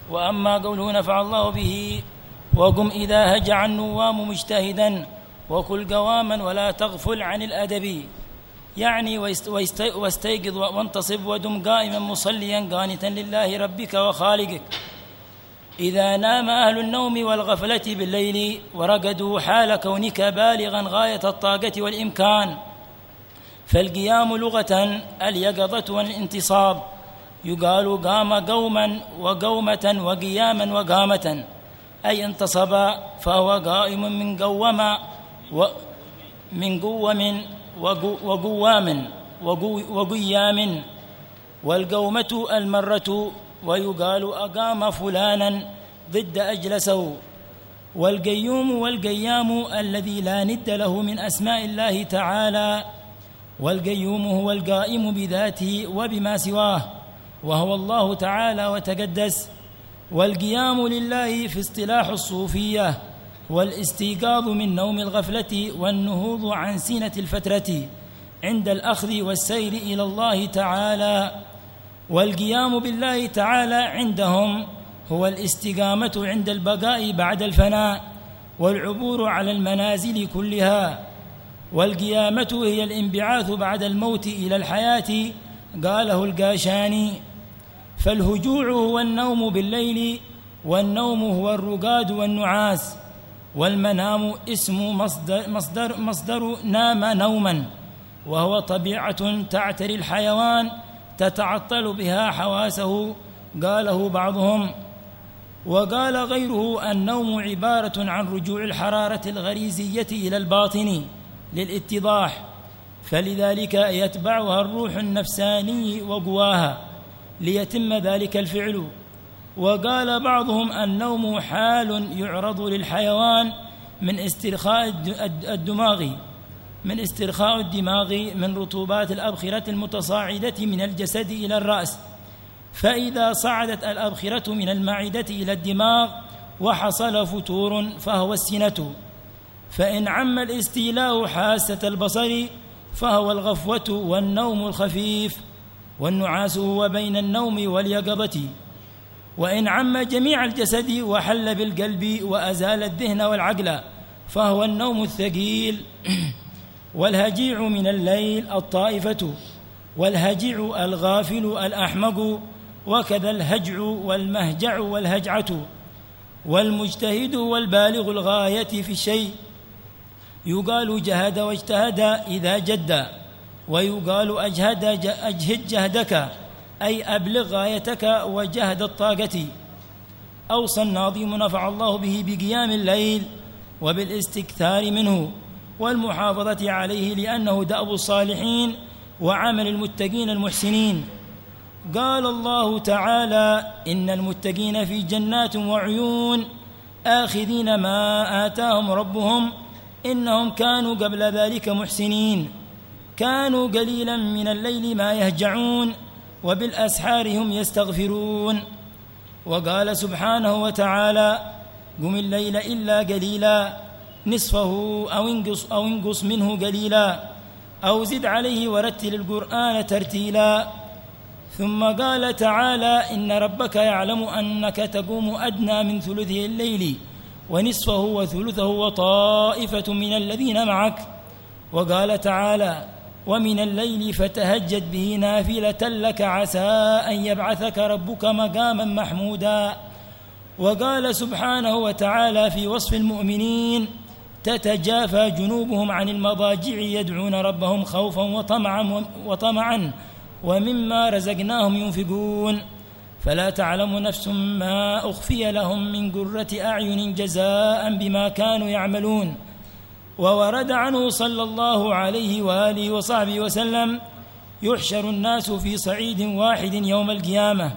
وأما قوله نفع الله به وقم إذا هجع النوام مجتهدا وكل قواما ولا تغفل عن الأدب، يعني واستيقظ وانتصب ودم قائما مصليا قانتا لله ربك وخالقك. إذا نام أهل النوم والغفلة بالليل ورقدوا حال كونك بالغا غاية الطاقة والإمكان، فالقيام لغة اليقظة والانتصاب، يقال قام قوما وقومة وقياما وقامة، أي انتصب فهو قائم من قوم وقوام وقيام، والقومة المرة، ويقال أقام فلانا ضد أجلسه. والقيوم والقيام الذي لا ند له من أسماء الله تعالى، والقيوم هو القائم بذاته وبما سواه وهو الله تعالى وتقدس. والقيام لله في اصطلاح الصوفية والاستيقاظ من نوم الغفلة والنهوض عن سينة الفترة عند الأخذ والسير إلى الله تعالى. والقيام بالله تعالى عندهم هو الاستقامة عند البقاء بعد الفناء والعبور على المنازل كلها. والقيامة هي الانبعاث بعد الموت إلى الحياة، قاله القاشاني. فالهجوع هو النوم بالليل، والنوم هو الرقاد والنعاس، والمنام اسم مصدر نام نوما، وهو طبيعة تعتري الحيوان تتعطل بها حواسه، قاله بعضهم. وقال غيره النوم عبارة عن رجوع الحرارة الغريزية إلى الباطن للاتضاح، فلذلك يتبعها الروح النفساني وقواها ليتم ذلك الفعل. وقال بعضهم النوم حال يعرض للحيوان من استرخاء الدماغ من رطوبات الأبخرة المتصاعدة من الجسد إلى الرأس، فإذا صعدت الأبخرة من المعدة إلى الدماغ وحصل فتور فهو السنة. فإن عم الاستيلاء حاسة البصر فهو الغفوة والنوم الخفيف، والنعاس هو بين النوم واليقظة. وإن عم جميع الجسد وحل بالقلب وأزال الذهن والعقل فهو النوم الثقيل. والهجيع من الليل الطائفة، والهجيع الغافل الأحمق، وكذا الهجع والمهجع والهجعة. والمجتهد والبالغ الغاية في الشيء، يقال جهد واجتهد إذا جد، ويقال أجهد جهدك أي أبلغ غايتك وجهد الطاقة. أوصى الناظم نفع الله به بقيام الليل وبالاستكثار منه والمحافظة عليه، لأنه دأب الصالحين وعمل المتقين المحسنين. قال الله تعالى إن المتقين في جنات وعيون آخذين ما آتاهم ربهم إنهم كانوا قبل ذلك محسنين، كانوا قليلا من الليل ما يهجعون وبالأسحار هم يستغفرون. وقال سبحانه وتعالى قم الليل إلا قليلا نصفه أو انقص منه قليلا أو زد عليه ورتل القرآن ترتيلا. ثم قال تعالى إن ربك يعلم أنك تقوم أدنى من ثلثي الليل ونصفه وثلثه وطائفة من الذين معك. وقال تعالى ومن الليل فتهجد به نافلة لك عسى أن يبعثك ربك مقاما محمودا. وقال سبحانه وتعالى في وصف المؤمنين تتجافى جنوبهم عن المضاجع يدعون ربهم خوفا وطمعا ومما رزقناهم ينفقون فلا تعلم نفس ما أخفي لهم من قرة أعين جزاء بما كانوا يعملون. وورد عنه صلى الله عليه وآله وصحبه وسلم يحشر الناس في صعيد واحد يوم القيامة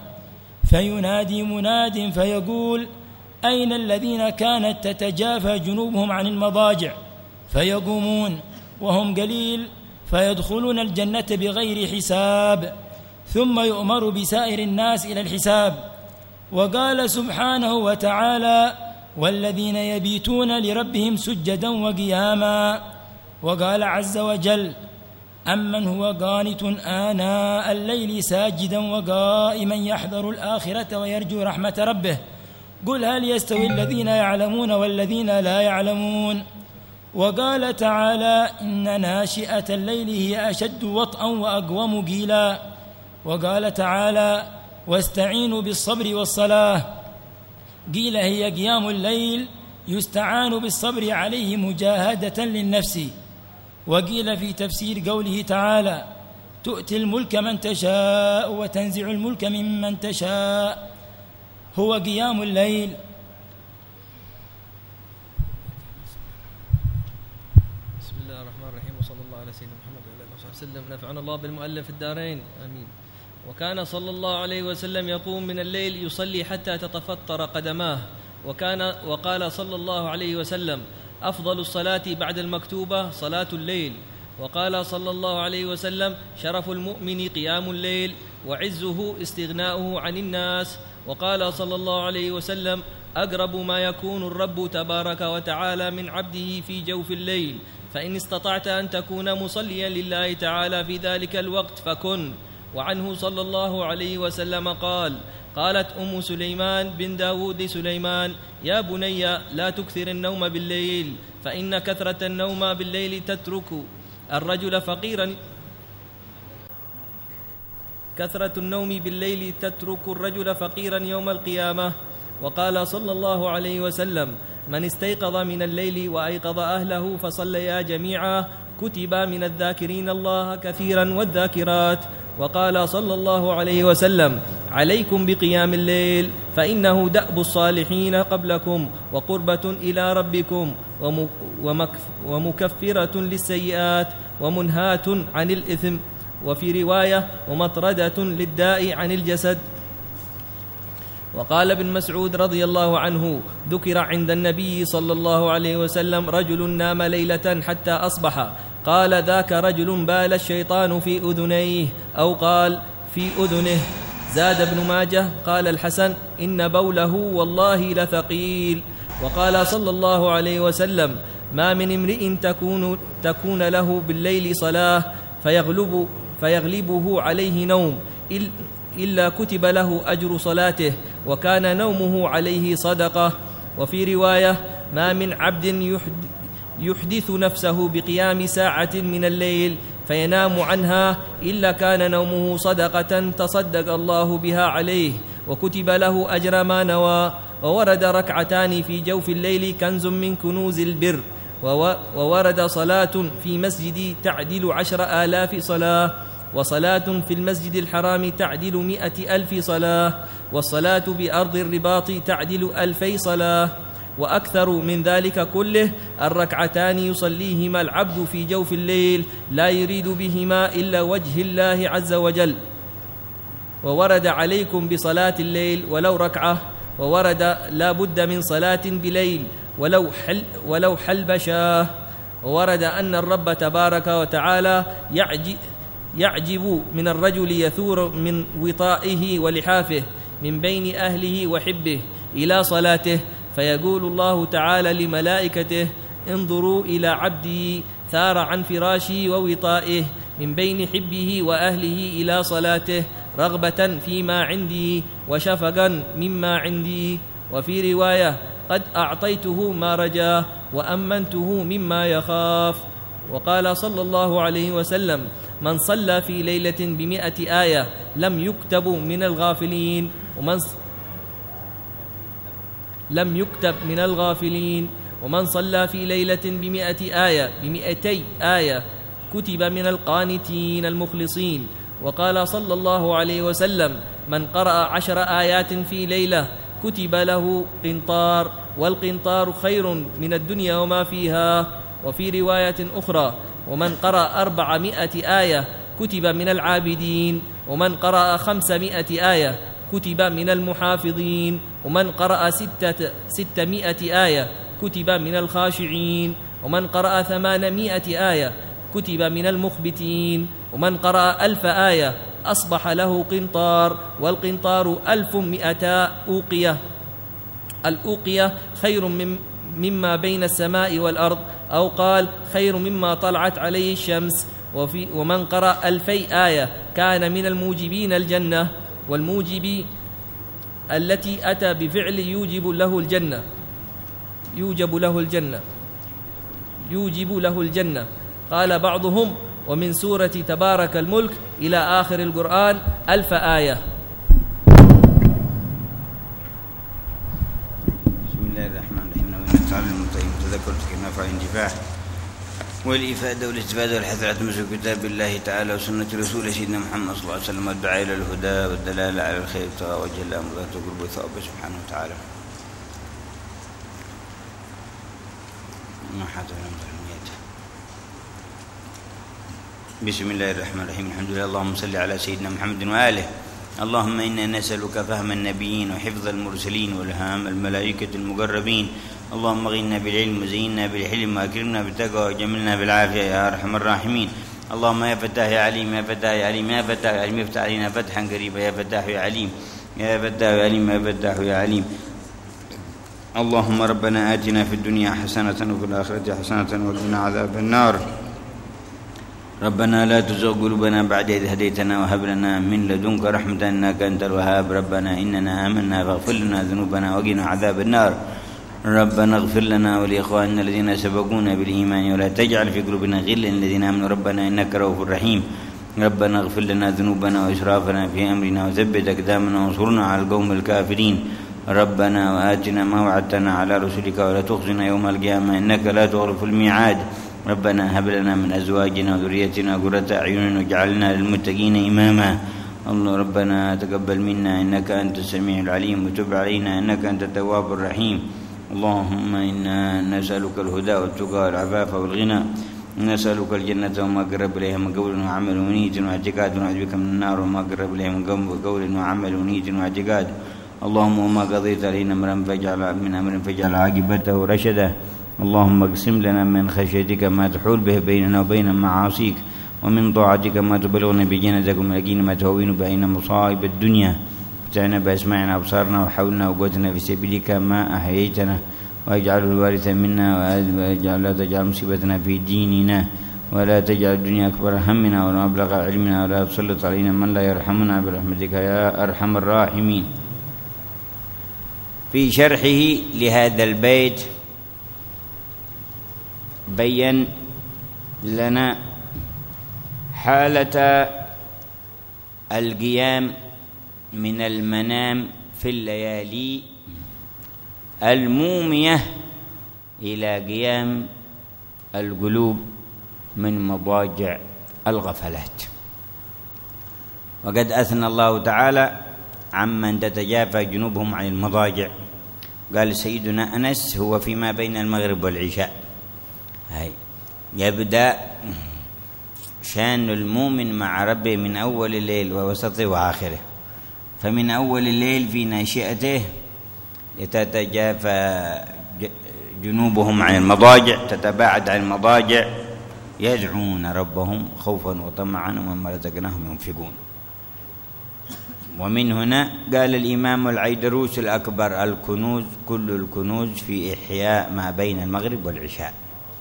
فينادي مناد فيقول أين الذين كانت تتجافى جنوبهم عن المضاجع؟ فيقومون وهم قليل فيدخلون الجنة بغير حساب، ثم يؤمر بسائر الناس إلى الحساب. وقال سبحانه وتعالى والذين يبيتون لربهم سجدا وقياما. وقال عز وجل أمن هو قانت آناء الليل ساجدا وقائما يحذر الآخرة ويرجو رحمة ربه قل هل يستوي الذين يعلمون والذين لا يعلمون. وقال تعالى إن ناشئة الليل هي أشد وطئا وأقوم قيلا. وقال تعالى واستعينوا بالصبر والصلاة، قيل هي قيام الليل يستعان بالصبر عليه مجاهدة للنفس. وقيل في تفسير قوله تعالى تؤتي الملك من تشاء وتنزع الملك ممن تشاء هو قيام الليل. بسم الله الرحمن الرحيم، وصلى الله على سيدنا محمد وعلى اله وصحبه وسلم. نفعنا الله بالمؤلف الدارين آمين. وكان صلى الله عليه وسلم يقوم من الليل يصلي حتى تتفطر قدماه. وقال صلى الله عليه وسلم أفضل الصلاة بعد المكتوبة صلاة الليل. وقال صلى الله عليه وسلم شرف المؤمن قيام الليل وعزه استغناؤه عن الناس. وقال صلى الله عليه وسلم أقرب ما يكون الرب تبارك وتعالى من عبده في جوف الليل، فإن استطعت أن تكون مصليا لله تعالى في ذلك الوقت فكن. وعنه صلى الله عليه وسلم قالت أم سليمان بن داود لسليمان يا بني لا تكثر النوم بالليل، فإن كثرة النوم بالليل تترك الرجل فقيرا كثرة النوم بالليل تترك الرجل فقيرا يوم القيامة. وقال صلى الله عليه وسلم من استيقظ من الليل وأيقظ أهله فصليا جميعا كتب من الذاكرين الله كثيرا والذاكرات. وقال صلى الله عليه وسلم عليكم بقيام الليل فإنه دأب الصالحين قبلكم وقربة إلى ربكم ومكفرة للسيئات ومنهاة عن الإثم، وفي رواية ومطردة للداء عن الجسد. وقال ابن مسعود رضي الله عنه ذكر عند النبي صلى الله عليه وسلم رجل نام ليلة حتى أصبح، قال ذاك رجل بال الشيطان في أذنيه أو قال في أذنه. زاد ابن ماجه قال الحسن إن بوله والله لثقيل. وقال صلى الله عليه وسلم ما من امرئ تكون له بالليل صلاة فيغلبه عليه نوم إلا كتب له أجر صلاته وكان نومه عليه صدقة. وفي رواية ما من عبد يحدث نفسه بقيام ساعة من الليل فينام عنها إلا كان نومه صدقة تصدق الله بها عليه وكتب له أجر ما نوى. وورد ركعتان في جوف الليل كنز من كنوز البر. وورد صلاة في مسجد تعدل 10,000 صلاة، وصلاة في المسجد الحرام تعدل 100,000 صلاة، والصلاة بأرض الرباط تعدل 2,000 صلاة. وأكثر من ذلك كله الركعتان يصليهما العبد في جوف الليل لا يريد بهما إلا وجه الله عز وجل. وورد عليكم بصلاة الليل ولو ركعة، وورد لا بد من صلاة بليل ولو حلب شاه. وورد أن الرب تبارك وتعالى يعجب من الرجل يثور من وطائه ولحافه من بين أهله وحبه إلى صلاته، فيقول الله تعالى لملائكته انظروا إلى عبدي ثار عن فراشي ووطائه من بين حبه وأهله إلى صلاته رغبة فيما عندي وشفقا مما عندي. وفي رواية قد أعطيته ما رجاه وأمنته مما يخاف. وقال صلى الله عليه وسلم من صلى في ليلة ب100 آية لم يكتب من الغافلين، ومن صلى في ليلة ب200 آية كتب من القانتين المخلصين. وقال صلى الله عليه وسلم من قرأ 10 آيات في ليلة كتب له قنطار، والقنطار خير من الدنيا وما فيها. وفي رواية أخرى ومن قرأ 400 آية كتب من العابدين، ومن قرأ 500 آية كتب من المحافظين، ومن قرأ 600 آية كتب من الخاشعين، ومن قرأ 800 آية كتب من المخبتين، ومن قرأ 1000 آية أصبح له قنطار، والقنطار 1200 أوقية. الأوقية خير مما بين السماء والأرض، أو قال خير مما طلعت عليه الشمس. ومن قرأ 2000 آية كان من الموجبين الجنة، والموجب التي أتى بفعل يوجب له الجنة. قال بعضهم: ومن سورة تبارك الملك إلى آخر القرآن 1000 آية. بسم الله الرحمن الرحيم. ونتعلم تذكرت كما نفع الانتفاع والإفادة والاستفادة والحث على تمسك كتاب الله تعالى وسنة رسوله سيدنا محمد صلى الله عليه وسلم، والدعاء إلى الهدى والدلالة على الخير ابتغاء وجه الله مرضاته وقرب ثوابه سبحانه وتعالى. بسم الله الرحمن الرحيم. الحمد لله. اللهم صل على سيدنا محمد وآله. اللهم إنا نسألك فهم النبيين وحفظ المرسلين والهام الملائكة المقربين. اللهم اغننا بالعلم وزينا بالحلم وأكرمنا بالتقوى وجملنا بالعافية يا أرحم الراحمين. اللهم يا فتاح يا عليم يا فتاح يا عليم يا فتاح يا عليم افتح علينا فتحا قريبا يا فتاح يا عليم يا فتاح يا عليم يا فتاح يا عليم. اللهم ربنا آتنا في الدنيا حسنة وفي الآخرة حسنة وقنا عذاب النار. ربنا لا تزغ قلوبنا بعد إذ هديتنا وهب لنا من لدنك رحمة إنك أنت الوهاب. ربنا إننا آمنا فاغفر لنا ذنوبنا وقنا عذاب النار. ربنا اغفر لنا ولإخواننا الذين سبقونا بالإيمان ولا تجعل في قلوبنا غلا للذين آمنوا ربنا إنك رؤوف رحيم. ربنا اغفر لنا ذنوبنا وإسرافنا في أمرنا وثبت أقدامنا وانصرنا على القوم الكافرين. ربنا وآتنا ما وعدتنا على رسلك ولا تخزنا يوم القيامة إنك لا تخلف الميعاد. ربنا هب لنا من أزواجنا وذريتنا قرة أعين واجعلنا للمتقين إماما. الله ربنا تقبل منا إنك أنت السميع العليم وتب علينا إنك أنت التواب الرحيم. اللهم إنا نسألك الهدى والتقى والعفاف والغنى، نسألك الجنة وما قرب إليها من قول وعمل ونية واعتقاد، ونعوذ بك من النار وما قرب إليها من قول وعمل ونية واعتقاد. اللهم وما قضيت علينا من أمر فاجعل عاقبته رشدا. اللهم اقسم لنا من خشيتك ما تحول به بيننا وبين معاصيك، ومن طاعتك ما تبلغنا بجنتك، ومن اليقين ما تهون بين مصائب الدنيا. متعنا بأسماعنا وأبصارنا وحولنا وقوتنا في سبيلك ما أحييتنا، واجعله الوارث منا، لا تجعل مصيبتنا في ديننا، ولا تجعل الدنيا أكبر همنا ولا مبلغ علمنا، ولا تسلط علينا من لا يرحمنا برحمتك يا أرحم الراحمين. في شرحه لهذا البيت بين لنا حالة القيام من المنام في الليالي المومية إلى قيام القلوب من مضاجع الغفلات. وقد أثنى الله تعالى عمن تتجافى جنوبهم عن المضاجع. قال سيدنا أنس: هو فيما بين المغرب والعشاء. هاي يبدأ شان المؤمن مع ربه من أول الليل ووسطه وآخره. فمن أول الليل في ناشئته يتتجافى جنوبهم عن المضاجع، تتباعد عن المضاجع، يدعون ربهم خوفا وطمعا ومما رزقناهم ينفقون. ومن هنا قال الإمام العيدروس الأكبر: الكنوز كل الكنوز في إحياء ما بين المغرب والعشاء.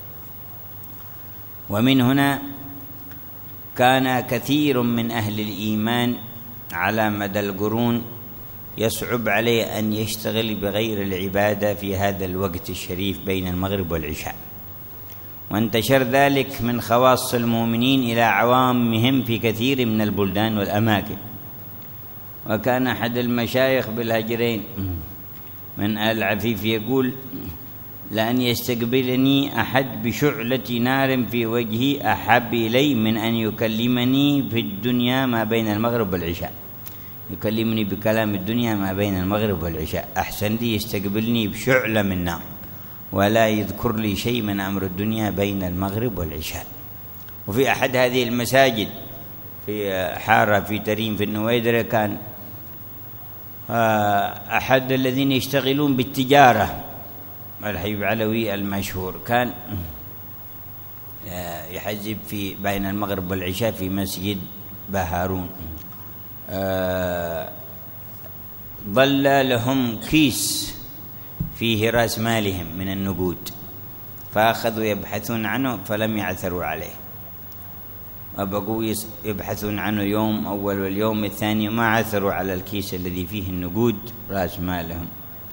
ومن هنا كان كثير من أهل الإيمان على مدى القرون يصعب عليه أن يشتغل بغير العبادة في هذا الوقت الشريف بين المغرب والعشاء، وانتشر ذلك من خواص المؤمنين إلى عوامهم في كثير من البلدان والأماكن. وكان أحد المشايخ بالهجرين من آل عفيف يقول: لأن يستقبلني أحد بشعلة نار في وجهي أحب إلي من أن يكلمني في الدنيا ما بين المغرب والعشاء. يكلمني بكلام الدنيا ما بين المغرب والعشاء أحسن لي يستقبلني بشعلة من نار ولا يذكر لي شيء من أمر الدنيا بين المغرب والعشاء. وفي أحد هذه المساجد في حارة في تريم في النويدرة كان أحد الذين يشتغلون بالتجارة، الحبيب علوي المشهور، كان يحزب في بين المغرب والعشاء في مسجد بهارون. ظل لهم كيس فيه رأس مالهم من النقود، فأخذوا يبحثون عنه فلم يعثروا عليه. وبقوا يبحثون عنه يوم أول واليوم الثاني، ما عثروا على الكيس الذي فيه النقود رأس مالهم.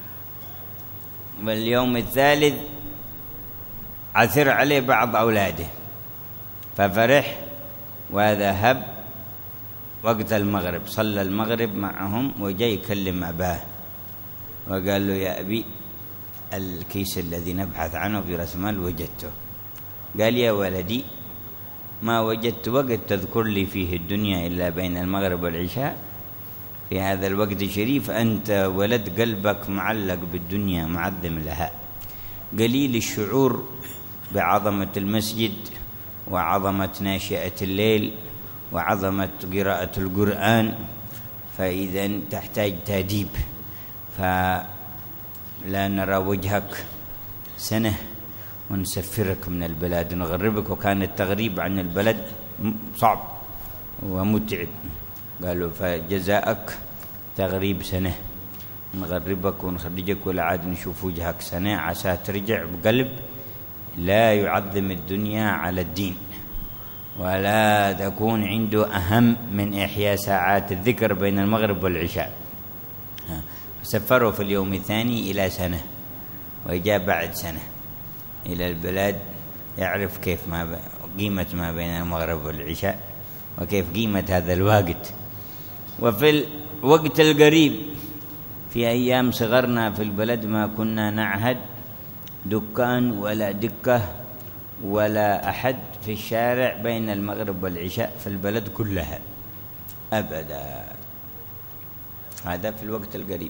واليوم الثالث عثر عليه بعض أولاده ففرح وذهب وقت المغرب، صلى المغرب معهم وجاي يكلم أباه وقال له: يا أبي، الكيس الذي نبحث عنه في رأس مال وجدته. قال: يا ولدي، ما وجدت وقت تذكر لي فيه الدنيا إلا بين المغرب والعشاء. في هذا الوقت الشريف أنت ولد قلبك معلق بالدنيا، معظم لها، قليل الشعور بعظمة المسجد وعظمة ناشئة الليل وعظمة قراءة القرآن، فإذا تحتاج تأديب. فلا نرى وجهك سنة ونسفرك من البلاد، نغربك، وكان التغريب عن البلد صعب ومتعب. قالوا: فجزاءك تغريب سنة، نغربك ونخرجك ولا عاد نشوف وجهك سنة، عسى ترجع بقلب لا يعظم الدنيا على الدين، ولا تكون عنده أهم من إحياء ساعات الذكر بين المغرب والعشاء. سفروا في اليوم الثاني إلى سنة، وجاء بعد سنة إلى البلاد يعرف كيف قيمة ما بين المغرب والعشاء وكيف قيمة هذا الوقت. وفي الوقت القريب في أيام صغرنا في البلد ما كنا نعهد دكان ولا دكة ولا أحد في الشارع بين المغرب والعشاء في البلد كلها أبدا. هذا في الوقت القريب.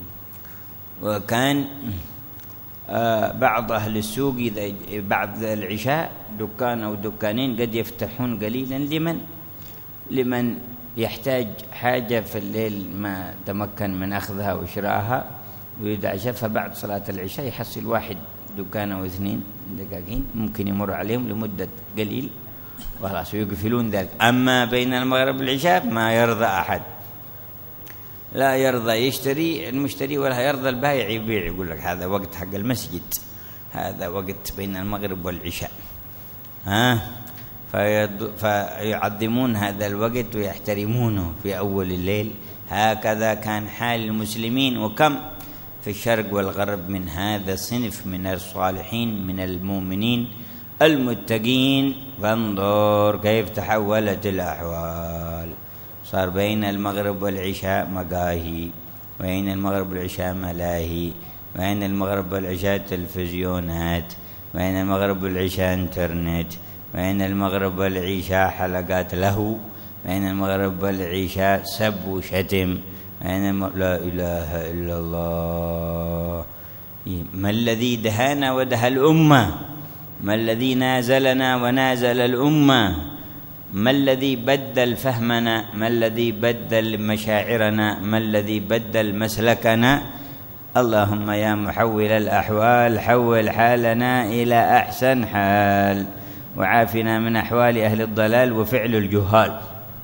وكان بعض أهل السوق إذا بعد العشاء دكان أو دكانين قد يفتحون قليلا لمن يحتاج حاجة في الليل ما تمكن من أخذها وشرائها ويريد عشاء، فبعد صلاة العشاء يحصل واحد دكان أو اثنين دقاقين ممكن يمر عليهم لمدة قليل وخلاص ويقفلون ذلك. أما بين المغرب والعشاء ما يرضى أحد، لا يرضى يشتري المشتري ولا يرضى البائع يبيع، يقول لك هذا وقت حق المسجد، هذا وقت بين المغرب والعشاء. فيعظمون هذا الوقت ويحترمونه في أول الليل. هكذا كان حال المسلمين، وكم في الشرق والغرب من هذا الصنف من الصالحين من المؤمنين المتقين. فانظر كيف تحولت الأحوال، صار بين المغرب والعشاء مقاهي، وبين المغرب والعشاء ملاهي، وبين المغرب والعشاء تلفزيونات، وبين المغرب والعشاء انترنت، بين المغرب والعشاء حلقات له، بين المغرب والعشاء سب وشتم، لا إله إلا الله. ما الذي دهانا ودهى الأمة؟ ما الذي نازلنا ونازل الأمة؟ ما الذي بدل فهمنا؟ ما الذي بدل مشاعرنا؟ ما الذي بدل مسلكنا؟ اللهم يا محول الأحوال حول حالنا إلى أحسن حال، وعافنا من أحوال أهل الضلال وفعل الجهال.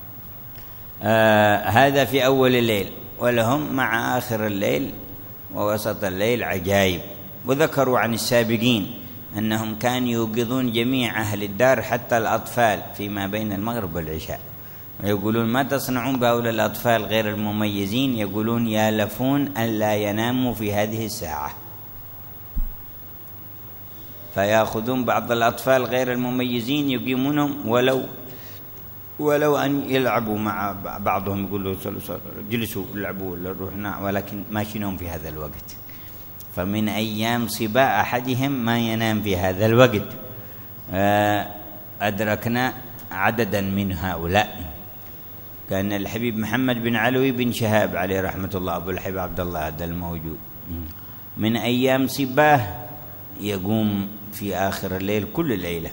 هذا في أول الليل. ولهم مع آخر الليل ووسط الليل عجائب. وذكروا عن السابقين أنهم كانوا يوقظون جميع أهل الدار حتى الأطفال فيما بين المغرب والعشاء، ويقولون: ما تصنعون بهؤلاء الأطفال غير المميزين؟ يقولون: يالفون أن لا يناموا في هذه الساعة. فيأخذون بعض الأطفال غير المميزين يقيمونهم ولو أن يلعبوا مع بعضهم، يقولوا: جلسوا العبوا ولا روحنا، ولكن ماشي نوم في هذا الوقت. فمن أيام صبا أحدهم ما ينام في هذا الوقت. أدركنا عددا من هؤلاء. كان الحبيب محمد بن علوي بن شهاب عليه رحمة الله، أبو الحبيب عبد الله هذا الموجود، من أيام صباه يقوم في آخر الليل كل ليلة.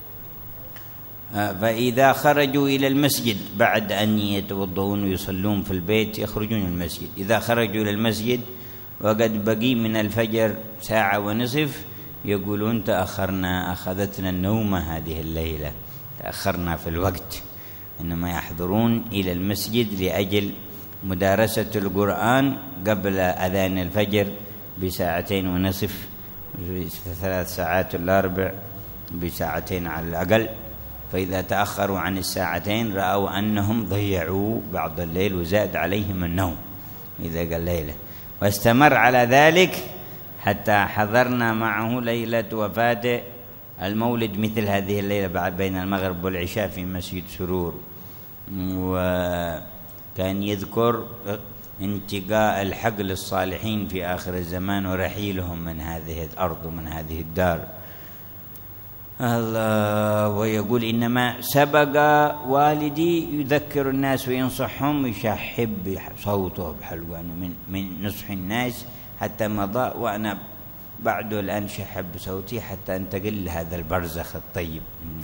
فإذا خرجوا إلى المسجد بعد أن يتوضؤون ويصلون في البيت يخرجون المسجد، إذا خرجوا إلى المسجد وقد بقي من الفجر ساعة ونصف يقولون: تأخرنا، أخذتنا النومة هذه الليلة، تأخرنا في الوقت. إنما يحضرون إلى المسجد لأجل مدارسة القرآن قبل أذان الفجر بساعتين ونصف، في 3 ساعات الأربع بساعتين على الأقل، فإذا تأخروا عن الساعتين رأوا أنهم ضيعوا بعض الليل وزاد عليهم النوم إذا قال ليلة، واستمر على ذلك حتى حضرنا معه ليلة وفاته المولد مثل هذه الليلة بعد بين المغرب والعشاء في مسجد سرور. وكان يذكر انتقاء الحق للصالحين في آخر الزمان ورحيلهم من هذه الأرض ومن هذه الدار. الله. ويقول إنما سبق والدي يذكر الناس وينصحهم ويشحب صوته بحلقه من نصح الناس حتى مضى، وأنا بعده الآن شحب صوتي حتى أنتقل لهذا البرزخ الطيب.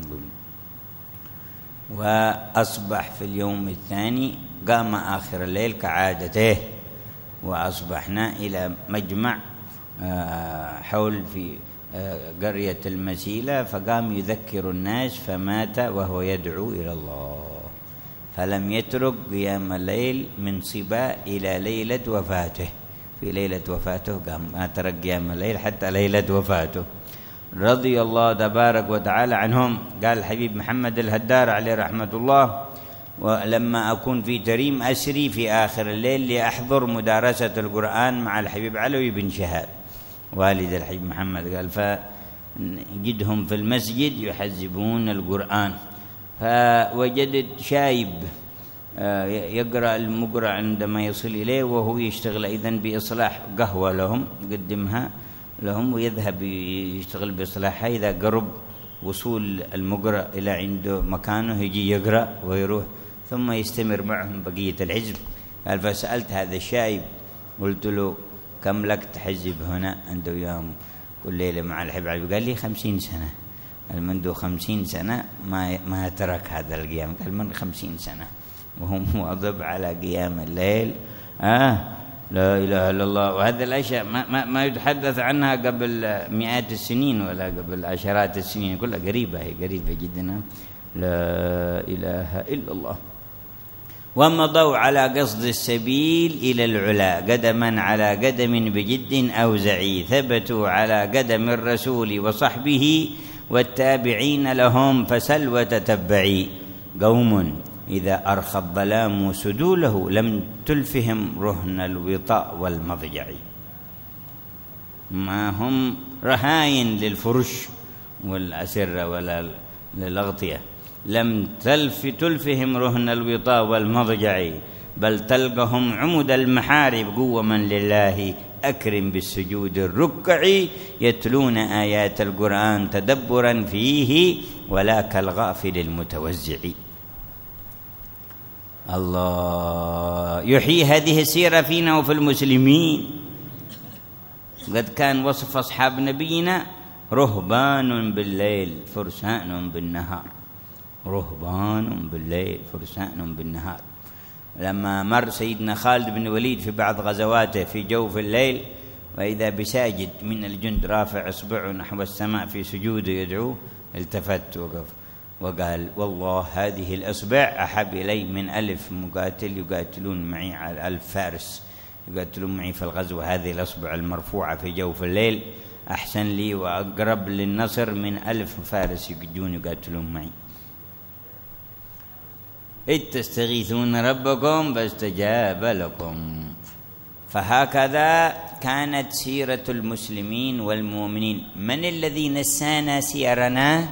وأصبح في اليوم الثاني قام آخر الليل كعادته، وأصبحنا إلى مجمع حول في قرية المسيلة، فقام يذكر الناس فمات وهو يدعو إلى الله، فلم يترك قيام الليل من صبا إلى ليلة وفاته. في ليلة وفاته قام ما ترك قيام الليل حتى ليلة وفاته، رضي الله تبارك وتعالى عنهم. قال الحبيب محمد الهدار عليه رحمة الله: ولما أكون في تريم أسري في آخر الليل لأحضر مدارسة القرآن مع الحبيب علوي بن شهاب والد الحبيب محمد، قال فجدهم في المسجد يحزبون القرآن، فوجدت شايب يقرأ المقرأ عندما يصل إليه، وهو يشتغل أيضا بإصلاح قهوة لهم يقدمها لهم، ويذهب يشتغل بإصلاحها. إذا قرب وصول المقرأ إلى عنده مكانه يجي يقرأ ويروح، ثم يستمر معهم بقية الحزب. قال فسألت هذا الشايب قلت له: كم لك تحزب هنا أنت وياهم كل ليلة مع الحبيب علي؟ قال لي 50 سنة. قال منذ 50 سنة ما ترك هذا القيام. قال من 50 سنة وهو مواظب على قيام الليل. لا إله إلا الله. وهذه الأشياء ما يتحدث عنها قبل مئات السنين ولا قبل عشرات السنين، كلها قريبة، هي قريبة جدا. لا إله إلا الله. ومضوا على قصد السبيل إلى العلا قدما على قدم بجد أوزعي، ثبتوا على قدم الرسول وصحبه والتابعين لهم فسل وتتبعي. قوم إذا أرخى الظلام سدوله لم تلفهم رهن الوطاء والمضجع. ما هم رهاين للفرش والأسرة ولا للأغطية، لم تلفهم رهن الوطاء والمضجع، بل تلقهم عمد المحارب قوما لله أكرم بالسجود الركع، يتلون آيات القرآن تدبرا فيه ولا كالغافل المتوزع. الله يحيي هذه السيرة فينا وفي المسلمين. قد كان وصف أصحاب نبينا: رهبان بالليل فرسان بالنهار. رهبان بالليل فرسان بالنهار. لما مر سيدنا خالد بن الوليد في بعض غزواته في جوف الليل، وإذا بساجد من الجند رافع إصبعه نحو السماء في سجوده يدعوه، التفت وقف وقال: والله هذه الإصبع أحب إلي من 1000 مقاتل يقاتلون معي على 1000 فارس يقاتلون معي في الغزوة. هذه الإصبع المرفوعة في جوف الليل أحسن لي وأقرب للنصر من 1000 فارس يقاتلون معي. إذ تستغيثون ربكم فاستجاب لكم. فهكذا كانت سيرة المسلمين والمؤمنين. من الذي نسانا سيرنا؟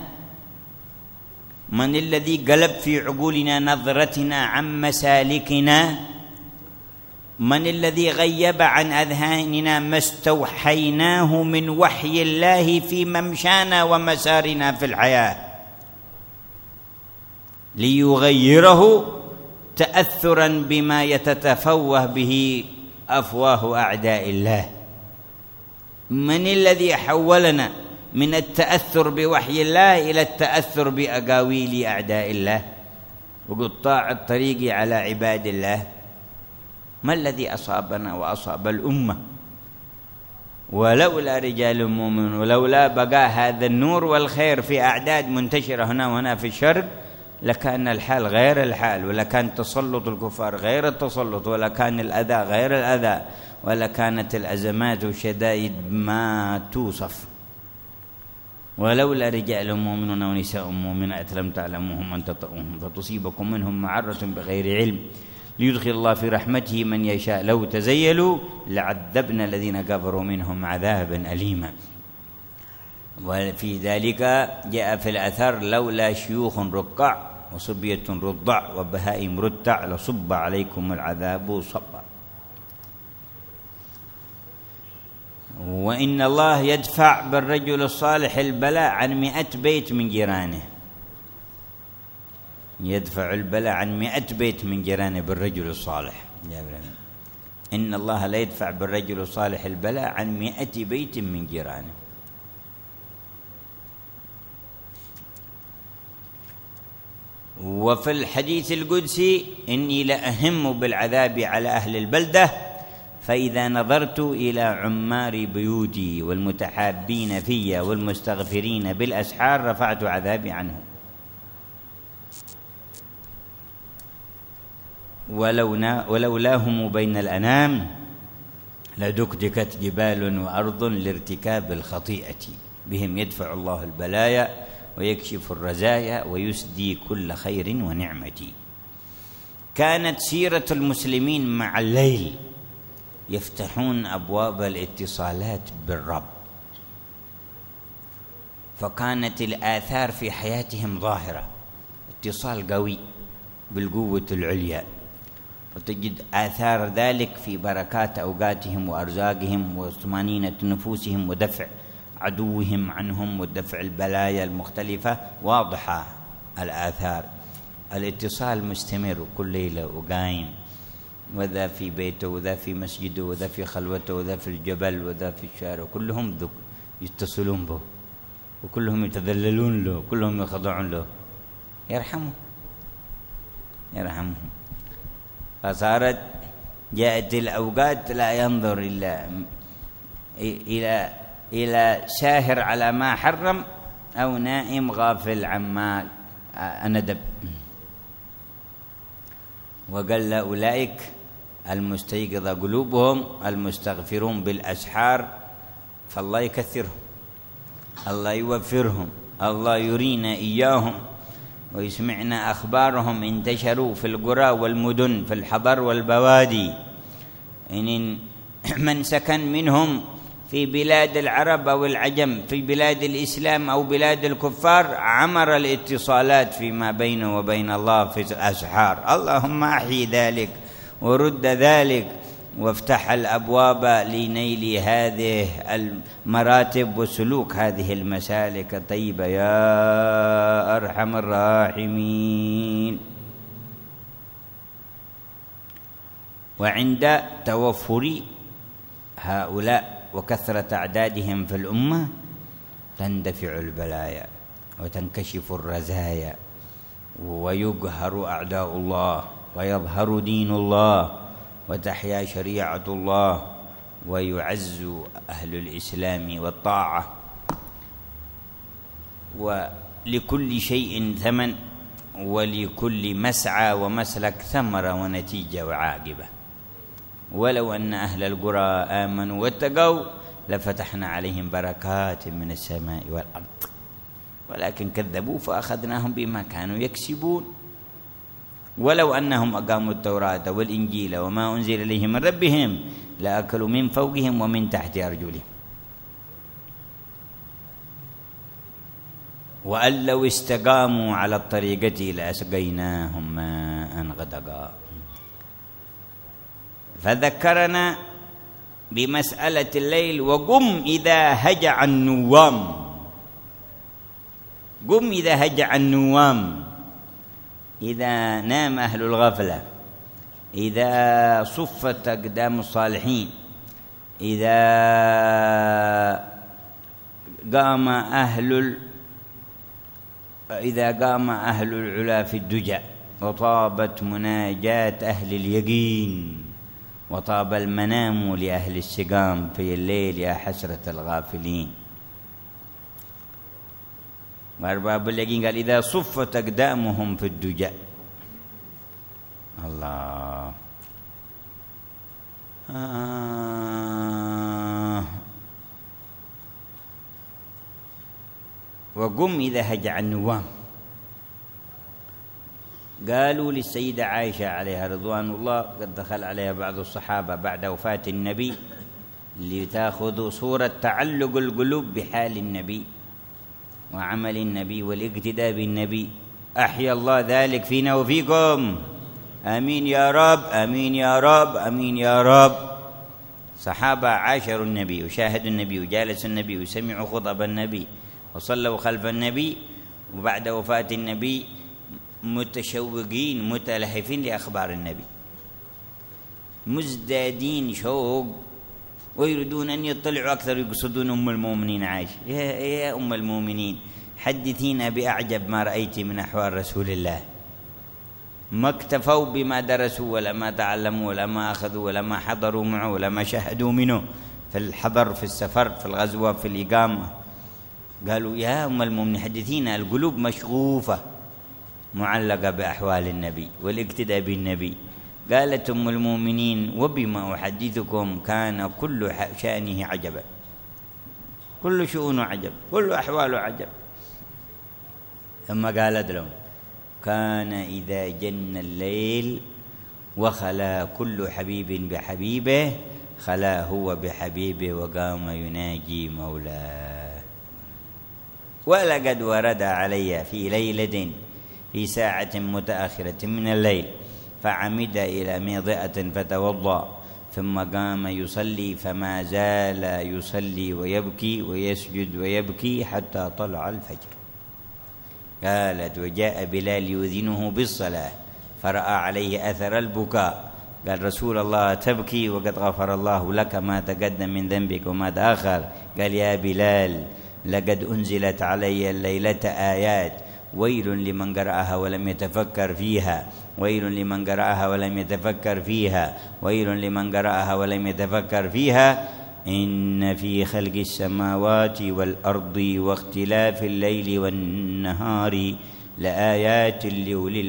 من الذي قلب في عقولنا نظرتنا عن مسالكنا؟ من الذي غيب عن أذهاننا ما استوحيناه من وحي الله في ممشانا ومسارنا في الحياة، ليغيره تأثرا بما يتتفوه به أفواه أعداء الله؟ من الذي حولنا من التأثر بوحي الله إلى التأثر بأقاويل أعداء الله وقطاع الطريق على عباد الله؟ ما الذي أصابنا وأصاب الأمة؟ ولولا رجال مؤمنون، ولولا بقاء هذا النور والخير في أعداد منتشرة هنا وهنا في الشرق، لكان الحال غير الحال، ولكان تسلط الكفار غير التسلط، ولكان الأذى غير الأذى، ولكانت الأزمات والشدائد ما توصف. ولولا رجال مؤمنون ونساء مؤمنات لم تعلموهم أن تطؤوهم فتصيبكم منهم معرة بغير علم ليدخل الله في رحمته من يشاء لو تزيلوا لعذبنا الذين كفروا منهم عذابا أليما. وفي ذلك جاء في الأثر لولا شيوخ ركع وصبية رضع وبهائم رتع لصب عليكم العذاب صبا. وإن الله يدفع بالرجل الصالح البلاء عن 100 بيت من جيرانه، يدفع البلاء عن 100 بيت من جيرانه بالرجل الصالح. إن الله لا يدفع بالرجل الصالح البلاء عن 100 بيت من جيرانه. وفي الحديث القدسي إني لأهم بالعذاب على أهل البلدة فإذا نظرت إلى عمار بيوتي والمتحابين في والمستغفرين بالأسحار رفعت عذابي عنهم. ولولاهم بين الأنام لدكدكت جبال وأرض لارتكاب الخطيئة بهم يدفع الله البلايا ويكشف الرزايا ويسدي كل خير ونعمة. كانت سيرة المسلمين مع الليل يفتحون أبواب الاتصالات بالرب، فكانت الآثار في حياتهم ظاهرة، اتصال قوي بالقوة العليا، فتجد آثار ذلك في بركات أوقاتهم وأرزاقهم وطمأنينة نفوسهم ودفع عدوهم عنهم ودفع البلايا المختلفة واضحة. الآثار الاتصال مستمر كل ليلة وقايم، وذا في بيته وذا في مسجده وذا في خلوته وذا في الجبل وذا في الشارع، كلهم يتصلون به وكلهم يتذللون له، كلهم يخضعون له، يرحمهم. فصارت جاءت الأوقات لا ينظر إلى ساهر على ما حرم أو نائم غافل عما ندب. وقال أولئك المستيقظة قلوبهم المستغفرون بالأسحار، فالله يكثرهم، الله يوفرهم، الله يرينا إياهم ويسمعنا أخبارهم انتشروا في القرى والمدن في الحضر والبوادي. إن من سكن منهم في بلاد العرب أو العجم في بلاد الإسلام أو بلاد الكفار عمر الاتصالات فيما بينه وبين الله في الأسحار. اللهم أحيي ذلك ورد ذلك وافتح الأبواب لنيل هذه المراتب وسلوك هذه المسالك الطيبة يا أرحم الراحمين. وعند توفر هؤلاء وكثرة أعدادهم في الأمة تندفع البلايا وتنكشف الرزايا ويقهر أعداء الله ويظهر دين الله وتحيا شريعة الله ويعز أهل الإسلام والطاعة. ولكل شيء ثمن ولكل مسعى ومسلك ثمرة ونتيجة وعاقبة. ولو أن أهل القرى آمنوا واتقوا لفتحنا عليهم بركات من السماء والأرض ولكن كذبوا فأخذناهم بما كانوا يكسبون. ولو أنهم أقاموا التوراة والإنجيل وما أنزل إليهم من ربهم لأكلوا من فوقهم ومن تحت أرجلهم وأن لو استقاموا على الطريقة لأسقيناهم ماء غدقا. فذكرنا بمسألة الليل وقم إذا هجع النوام. قم إذا هجع النوام، إذا نام أهل الغفلة، إذا صفت أقدام الصالحين، إذا قام أهل العلا في الدجى وطابت مناجاة أهل اليقين وطاب المنام لأهل السقام في الليل يا حسرة الغافلين. وأرباب اليقين قال إذا صفت أقدامهم في الدجى. الله وقم إذا هجع النوام. قالوا للسيدة عائشة عليها رضوان الله، قد دخل عليها بعض الصحابة بعد وفاة النبي لتأخذوا صورة تعلق القلوب بحال النبي وعمل النبي والاقتداء بالنبي. أحيا الله ذلك فينا وفيكم، آمين يا رب، آمين يا رب، آمين يا رب. صحابة عاشروا النبي وشاهدوا النبي وجالسوا النبي وسمعوا خطب النبي وصلوا خلف النبي، وبعد وفاة النبي متشوقين متلهفين لأخبار النبي، مزدادين شوق ويريدون أن يطلعوا أكثر. يقصدون أم المؤمنين عائشة، يا أم المؤمنين حدثينا بأعجب ما رأيت من أحوال رسول الله. ما اكتفوا بما درسوا ولا ما تعلموا ولا ما أخذوا ولا ما حضروا معه ولا ما شاهدوا منه في الحضر، في السفر، في الغزوة، في الإقامة. قالوا يا أم المؤمنين حدثينا، القلوب مشغوفة معلقة بأحوال النبي والاقتداء بالنبي. قالت أم المؤمنين وبما أحدثكم كان كل شأنه عجبا، كل شؤونه عجب، كل أحواله عجب. ثم قالت لهم كان إذا جن الليل وخلا كل حبيب بحبيبه خلا هو بحبيبه وقام يناجي مولاه. ولقد ورد علي في ليلة في ساعة متأخرة من الليل فعمد إلى ميضئة فتوضأ ثم قام يصلي فما زال يصلي ويبكي ويسجد ويبكي حتى طلع الفجر. قالت وجاء بلال يؤذنه بالصلاة فرأى عليه أثر البكاء. قال رسول الله تبكي وقد غفر الله لك ما تقدم من ذنبك وما تأخر. قال يا بلال لقد أنزلت علي الليلة آيات ويل لمن قرأها ولم يتفكر فيها، ويل لمن قرأها ولم يتفكر فيها، ويل لمن قرأها ولم يتفكر فيها. إن في خلق السماوات والأرض واختلاف الليل والنهار لآيات لأولي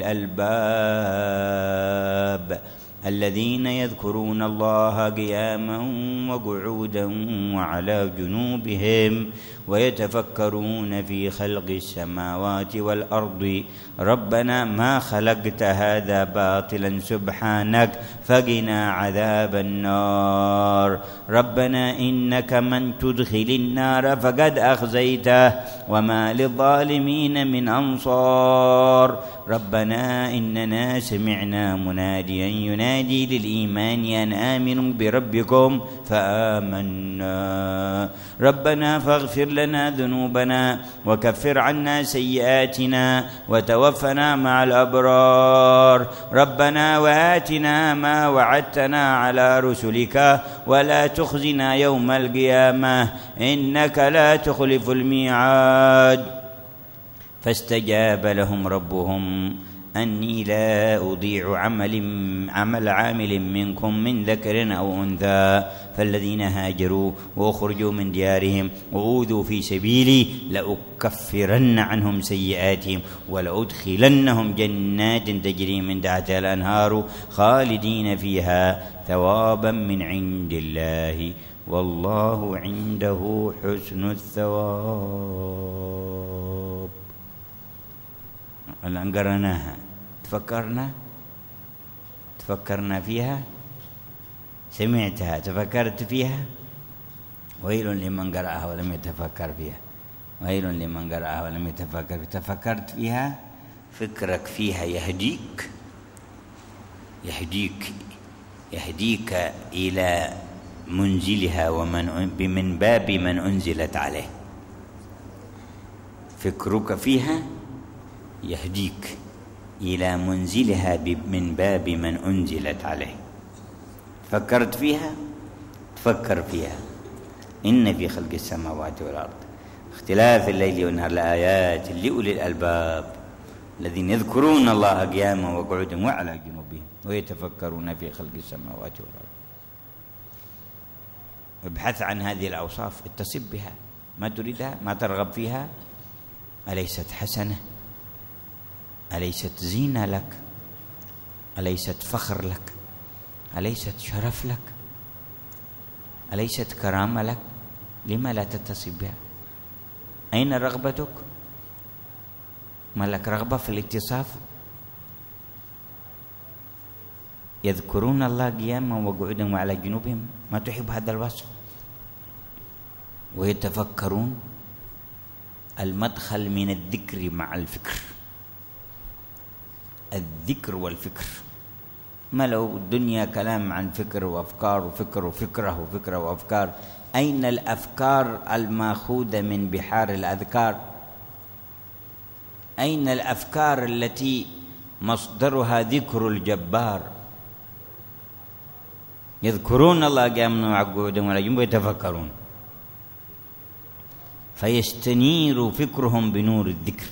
الألباب الذين يذكرون الله قياما وقعودا وعلى جنوبهم ويتفكرون في خلق السماوات والأرض ربنا ما خلقت هذا باطلا سبحانك فقنا عذاب النار. ربنا إنك من تدخل النار فقد أخزيته وما للظالمين من أنصار. ربنا إننا سمعنا مناديا ينادي للإيمان أن آمنوا بربكم فآمنا. ربنا فاغفر لنا ذنوبنا وكفر عنا سيئاتنا وتوفنا مع الأبرار. ربنا وآتنا ما وعدتنا على رسلك ولا تخزنا يوم القيامة إنك لا تخلف الميعاد. فاستجاب لهم ربهم أني لا أضيع عمل عامل منكم من ذكر أو أنثى فالذين هاجروا وأخرجوا من ديارهم وأوذوا في سبيلي لأكفرن عنهم سيئاتهم ولأدخلنهم جنات تجري من تحتها الأنهار خالدين فيها ثوابا من عند الله والله عنده حسن الثواب. الآن قرأناها، تفكرنا فيها، سمعتها تفكرت فيها. ويل لمن قرأها ولم يتفكر فيها، ويل لمن قرأها ولم يتفكر فيها. تفكرت فيها، فكرك فيها يهديك إلى منزلها ومن باب من أنزلت عليه. فكرك فيها يهديك إلى منزلها من باب من أنزلت عليه. فكرت فيها، تفكر فيها. إن في خلق السماوات والأرض اختلاف الليل والنهار لآيات لأولي الألباب الذين يذكرون الله قياما وقعودا وعلى جنوبهم ويتفكرون في خلق السماوات والأرض. ابحث عن هذه الأوصاف، اتصف بها. ما تريدها، ما ترغب فيها، أليست حسنة؟ أليست زينة لك؟ أليست فخر لك؟ أليست شرف لك؟ أليست كرامة لك؟ لما لا تتصف بها؟ أين رغبتك؟ ما لك رغبة في الاتصاف؟ يذكرون الله قياما وقعودا وعلى جنوبهم، ما تحب هذا الوصف؟ ويتفكرون، المدخل من الذكر مع الفكر، الذكر والفكر. ما لو الدنيا كلام عن فكر وأفكار وفكر وفكرة وفكرة وأفكار، أين الأفكار الماخوذة من بحار الأذكار؟ أين الأفكار التي مصدرها ذكر الجبار؟ يذكرون الله قياما وقعودا وعلى جنوبهم ويتفكرون، فيستنير فكرهم بنور الذكر.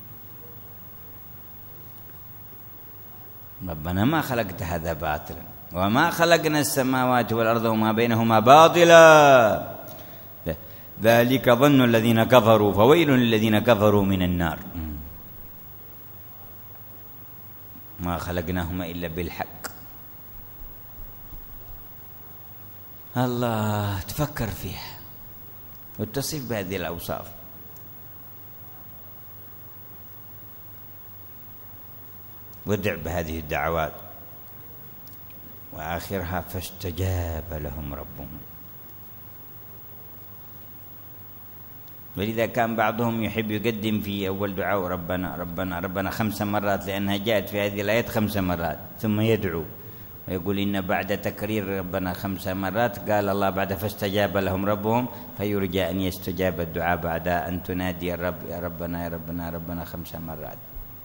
ربنا ما خلقت هذا باطلا، وما خلقنا السماوات والأرض وما بينهما باطلا، ذلك ظن الذين كفروا فويل للذين كفروا من النار. ما خلقناهما إلا بالحق. الله، تفكر فيها واتصف بهذه الأوصاف. وادع بهذه الدعوات، وآخرها فاستجاب لهم ربهم. ولذا كان بعضهم يحب يقدم في أول دعاء ربنا ربنا ربنا 5 مرات، لأنها جاءت في هذه الآيات 5 مرات، ثم يدعو ويقول إن بعد تكرير ربنا 5 مرات قال الله بعد فاستجاب لهم ربهم، فيرجى أن يستجاب الدعاء بعد أن تنادي الرب يا ربنا يا ربنا ربنا 5 مرات.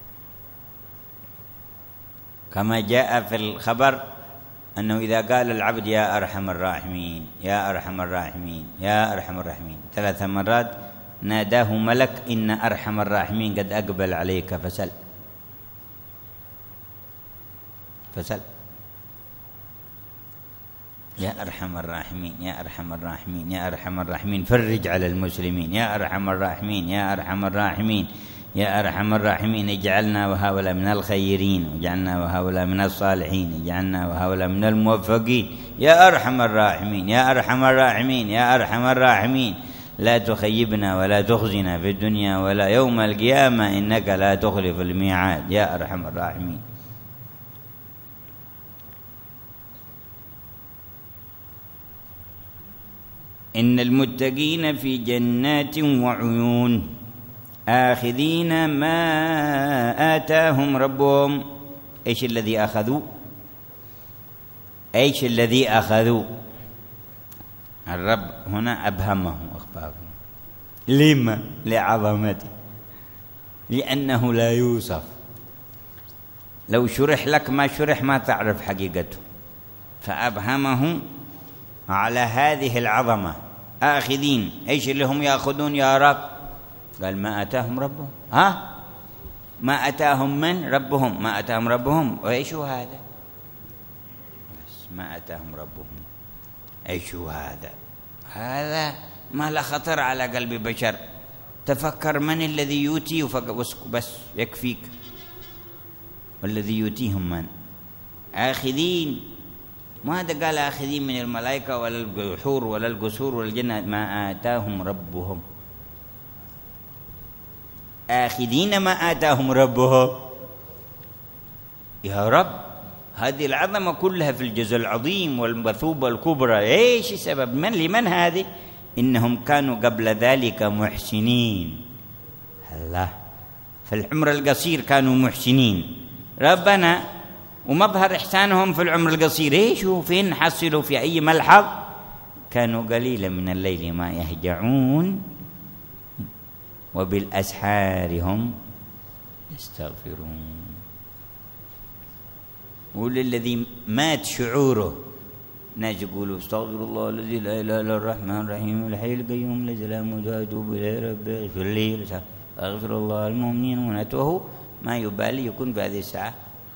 كما جاء في الخبر أنه إذا قال العبد يا أرحم الراحمين يا أرحم الراحمين يا أرحم الراحمين 3 مرات، ناداه ملك إن أرحم الراحمين قد أقبل عليك فسل. يا أرحم الراحمين يا أرحم الراحمين يا أرحم الراحمين، فرج على المسلمين يا أرحم الراحمين يا أرحم الراحمين يا أرحم الراحمين، اجعلنا وهؤلاء من الخيرين، واجعلنا وهؤلاء من الصالحين، اجعلنا وهؤلاء من الموفقين، يا أرحم الراحمين يا أرحم الراحمين يا أرحم الراحمين، لا تخيبنا ولا تخزنا في الدنيا ولا يوم القيامة، إنك لا تخلف الميعاد يا أرحم الراحمين. إن المتقين في جنات وعيون آخذين ما آتاهم ربهم. إيش الذي أخذوا؟ إيش الذي أخذوا؟ الرب هنا أبهمه أخباره. لما؟ لعظمته، لأنه لا يوصف. لو شرح لك ما شرح ما تعرف حقيقته، فأبهمه على هذه العظمة. آخذين، إيش اللي هم يأخذون يا رب؟ قال ما أتاهم ربهم. ما أتاهم من ربهم، ما أتاهم ربهم. وإيش هو هذا؟ بس ما أتاهم ربهم، إيش هو هذا؟ هذا ما لا خطر على قلب بشر. تفكر من الذي يؤتي بس يكفيك. والذي يؤتيهم من؟ آخذين. ما هذا قال آخذين من الملائكة ولا الحور ولا القصور ولا الجنة، ما آتاهم ربهم. آخذين ما آتاهم ربهم. يا رب، هذه العظمة كلها في الجزاء العظيم والمثوبة الكبرى، إيش السبب؟ لمن هذه؟ إنهم كانوا قبل ذلك محسنين. الله، في العمر القصير كانوا محسنين ربنا، ومظهر إحسانهم في العمر القصير إيش هو؟ فين حصلوا؟ في أي ملحظ؟ كانوا قليلا من الليل ما يهجعون وبالأسحار هم يستغفرون. وللذي مات شعوره، ناس يقولوا استغفر الله الذي لا إله إلا الرحمن الرحيم الحي القيوم الذي لا يموت وأتوب إليه رب اغفر لي، أغفر الله المؤمنين والمؤمنات، وهو ما يبالي يكون في هذه الساعة.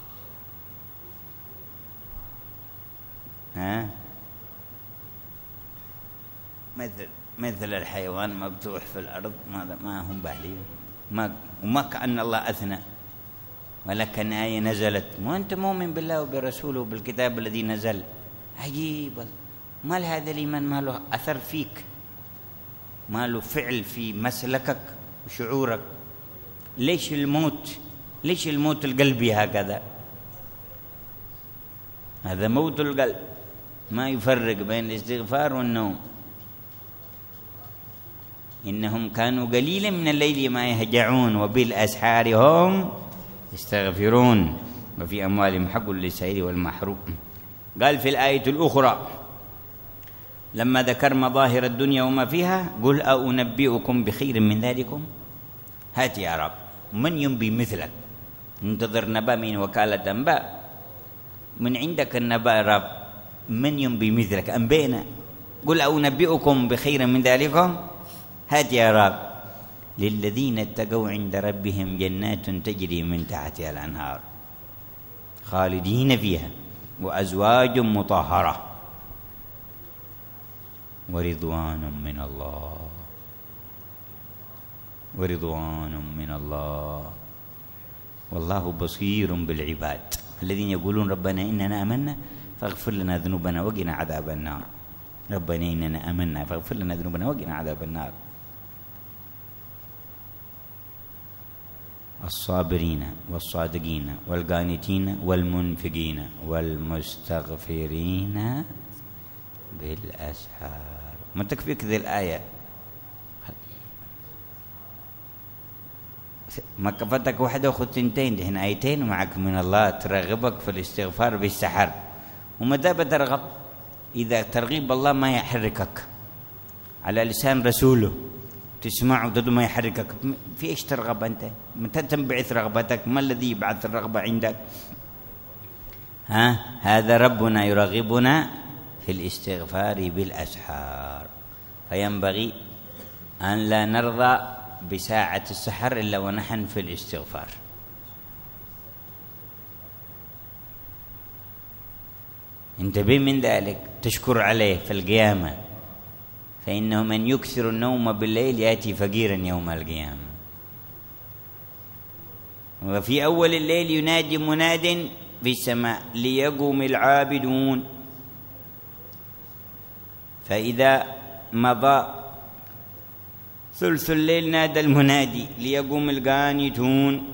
مثل الحيوان مبتوح في الأرض، ما هم بالي، وما كأن الله أثنى، ولكن آية نزلت وأنت مؤمن بالله وبرسوله وبالكتاب الذي نزل. عجيب، ما هذا الإيمان ما له أثر فيك، ما له فعل في مسلكك وشعورك. ليش الموت القلبي هكذا؟ هذا موت القلب، ما يفرق بين الاستغفار والنوم. إنهم كانوا قليلا من الليل ما يهجعون وبالأسحار هم يستغفرون وفي أموالهم حق للسائل والمحروم. قال في الآية الأخرى لما ذكر مظاهر الدنيا وما فيها: قل أنبئكم بخير من ذلكم. هات يا رب، من ينبي مثلك؟ انتظر نبأ من وكالة أنباء، من عندك النبأ رب، من ينبي مثلك؟ أنبئنا. قل أنبئكم بخير من ذلكم. هات يا رب. للذين اتقوا عند ربهم جنات تجري من تحتها الأنهار خالدين فيها وأزواج مطهرة ورضوان من الله والله بصير بالعباد. الذين يقولون ربنا إننا آمنا فاغفر لنا ذنوبنا وقنا عذاب النار. ربنا إننا آمنا فاغفر لنا ذنوبنا وقنا عذاب النار. الصابرين والصادقين والقانتين والمنفقين والمستغفرين بالأسحار. ما تكفيك ذي الآية؟ ما كفتك واحدة وخذ تنتين، دهن آيتين ومعك من الله ترغبك في الاستغفار بالسحر. ومتى بترغب؟ إذا ترغيب الله ما يحركك على لسان رسوله تسمع وتدو ما يحركك، في إيش ترغب أنت؟ متى تنبعث رغبتك؟ ما الذي يبعث الرغبة عندك؟ هذا ربنا يرغبنا في الاستغفار بالأسحار. فينبغي أن لا نرضى بساعة السحر إلا ونحن في الاستغفار. انتبه من ذلك، تشكر عليه في القيامة، فإنه من يكثر النوم بالليل يأتي فقيرا يوم القيامة. وفي أول الليل ينادي مناد في السماء ليقوم العابدون، فإذا مضى ثلث الليل نادى المنادي ليقوم القانتون،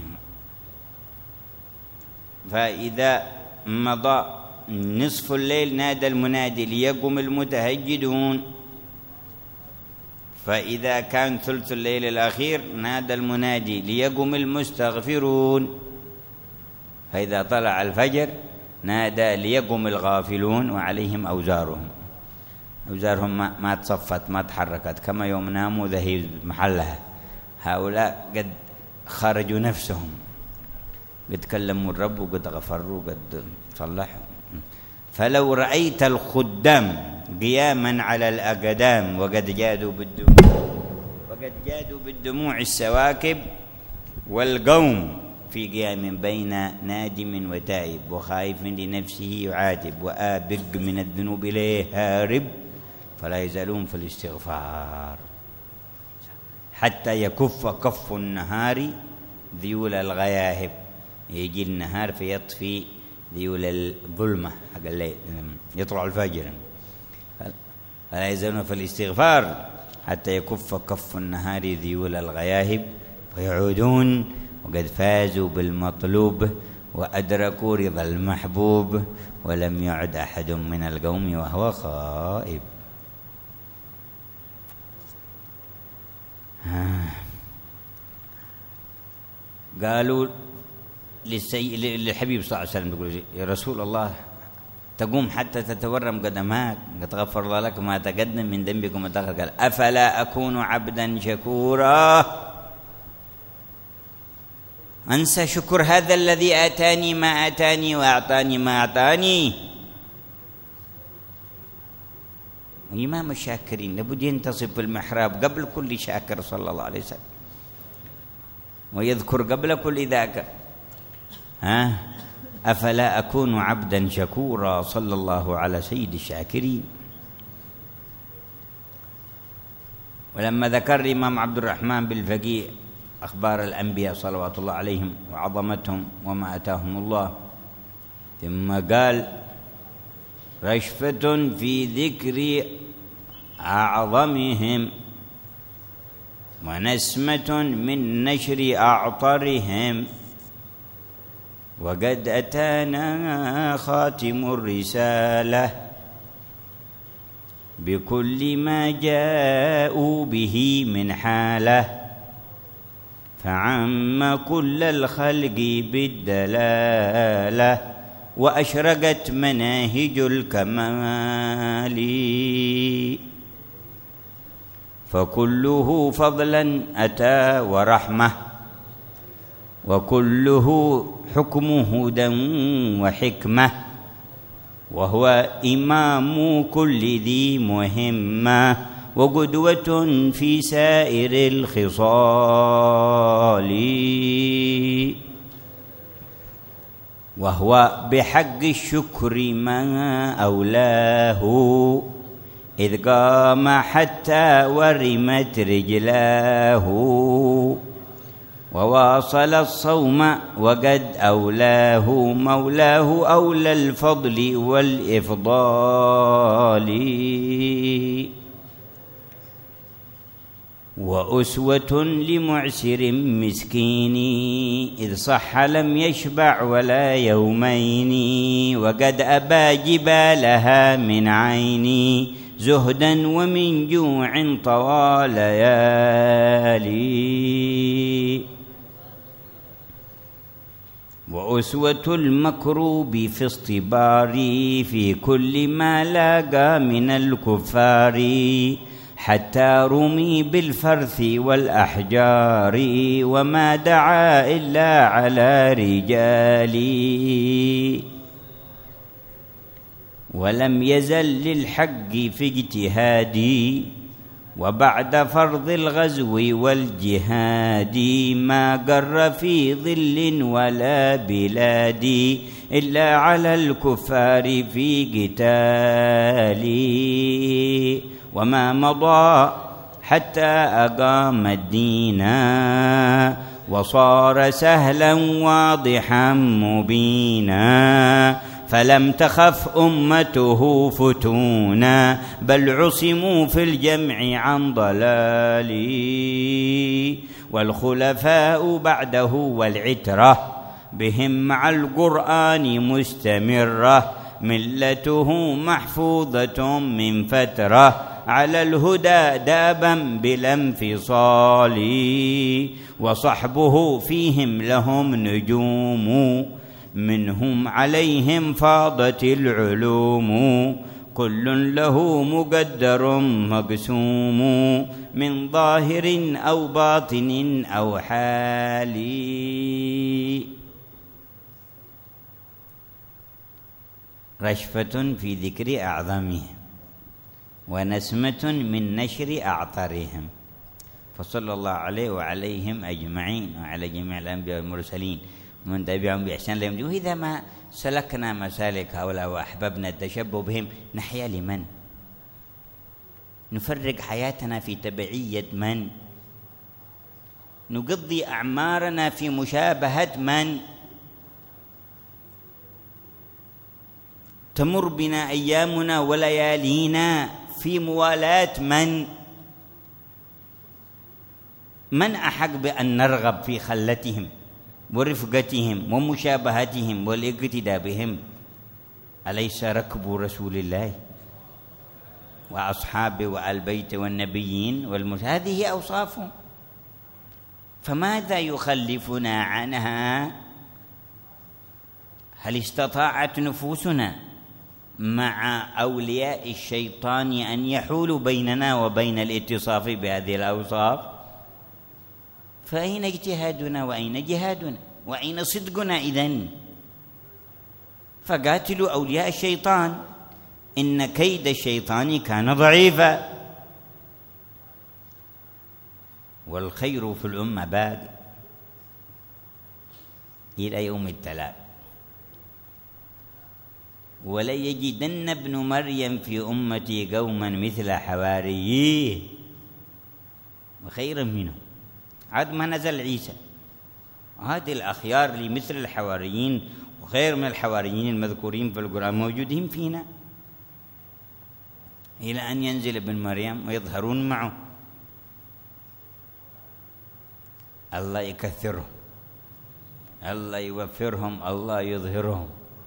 فإذا مضى نصف الليل نادى المنادي ليقوم المتهجدون، فإذا كان ثلث الليل الأخير نادى المنادي ليقوم المستغفرون، فإذا طلع الفجر نادى ليقوم الغافلون وعليهم أوزارهم ما تصفت ما تحركت، كما يوم ناموا ذهب محلها. هؤلاء قد خرجوا نفسهم، قد كلموا الرب وقد غفروا وقد صلحوا. فلو رأيت الخدام قياما على الأقدام وقد جادوا بالدموع السواكب، والقوم في قيام بين نادم وتائب وخائف لنفسه يعاتب وآبق من الذنوب إليه هارب، فلا يزالون في الاستغفار حتى يكف كف النهار ذيول الغياهب. يجي النهار فيطفي ذيول الظلمة حق الليل، يطلع الفجر، فلا يزالون في الاستغفار حتى يكف كف النهار ذيول الغياهب، فيعودون وقد فازوا بالمطلوب وأدركوا رضا المحبوب، ولم يعد أحد من القوم وهو خائب. قالوا للحبيب صلى الله عليه وسلم، يقول يا رسول الله تقوم حتى تتورم قدماك، قد غفر الله لك ما تقدم من ذنبك وما تأخر. قال أفلا أكون عبدا شكورا؟ أنسى شكر هذا الذي آتاني ما آتاني وأعطاني ما أعطاني؟ إمام الشاكرين لابد ينتصب المحراب قبل كل شاكر صلى الله عليه وسلم، ويذكر قبل كل ذاك. أفلا أكون عبدا شكورا؟ صلى الله على سيد الشاكرين. ولما ذكر الإمام عبد الرحمن بالفقيه أخبار الأنبياء صلوات الله عليهم وعظمتهم وما أتاهم الله، ثم قال رشفة في ذكر أعظمهم ونسمة من نشر أعطرهم. وقد أتانا خاتم الرسالة بكل ما جاءوا به من حالة، فعم كل الخلق بالدلالة، وأشرقت مناهج الكمال، فكله فضلا أتى ورحمة، وكله حكم هدى وحكمة، وهو إمام كل ذي مهمة، وقدوة في سائر الخصال، وهو بحق الشكر ما أولاه، إذ قام حتى ورمت رجلاه، وواصل الصوم وقد أولاه مولاه أولى الفضل والإفضال، وأسوة لمعسر مسكين، إذ صح لم يشبع ولا يومين، وقد أبى جبالها من عيني زهدا ومن جوع طوال ليالي، وأسوة المكروب في اصطباري في كل ما لاقى من الكفار، حتى رمي بالفرث والأحجار، وما دعا إلا على رجالي، ولم يزل للحق في اجتهادي، وبعد فرض الغزو والجهاد ما قر في ظل ولا بلاد، إلا على الكفار في قتالي، وما مضى حتى أقام الدين، وصار سهلا واضحا مبينا، فلم تخف أمته فتونا، بل عصموا في الجمع عن ضلال، والخلفاء بعده والعترة بهم مع القرآن مستمرة، ملته محفوظة من فترة، على الهدى دابا بلا انفصال، وصحبه فيهم لهم نجوم، منهم عليهم فاضت العلوم، كل له مقدر مقسوم، من ظاهر أو باطن أو حال. رشفة في ذكر أعظمهم، ونسمة من نشر أعطرهم، فصلى الله عليه وعليهم أجمعين، وعلى جميع الأنبياء والمرسلين ومن تبعهم بإحسان لهم. وإذا ما سلكنا مسالك هؤلاء وأحببنا التشبه بهم، نحيا لمن؟ نفرق حياتنا في تبعية من؟ نقضي أعمارنا في مشابهة من؟ تمر بنا أيامنا وليالينا في موالاة من؟ من أحق بأن نرغب في خلتهم ورفقتهم ومشابهتهم والاقتداء بهم؟ أليس ركب رسول الله وأصحابه وآل بيته والنبيين هذه أوصافهم، فماذا يخلفنا عنها؟ هل استطاعت نفوسنا مع أولياء الشيطان أن يحولوا بيننا وبين الاتصاف بهذه الأوصاف؟ فأين اجتهادنا وأين جهادنا وأين صدقنا إذن؟ فقاتلوا أولياء الشيطان، إن كيد الشيطان كان ضعيفا، والخير في الأمة باقي إلى يوم التلاق. وليجدن ابن مريم في أمتي قوما مثل حواريه وخيرا منهم. عاد ما نزل عيسى، هذه الأخيار لمثل الحواريين وخير من الحواريين المذكورين في القرآن موجودين فينا إلى أن ينزل ابن مريم ويظهرون معه. الله يكثرهم، الله يوفرهم، الله يظهرهم،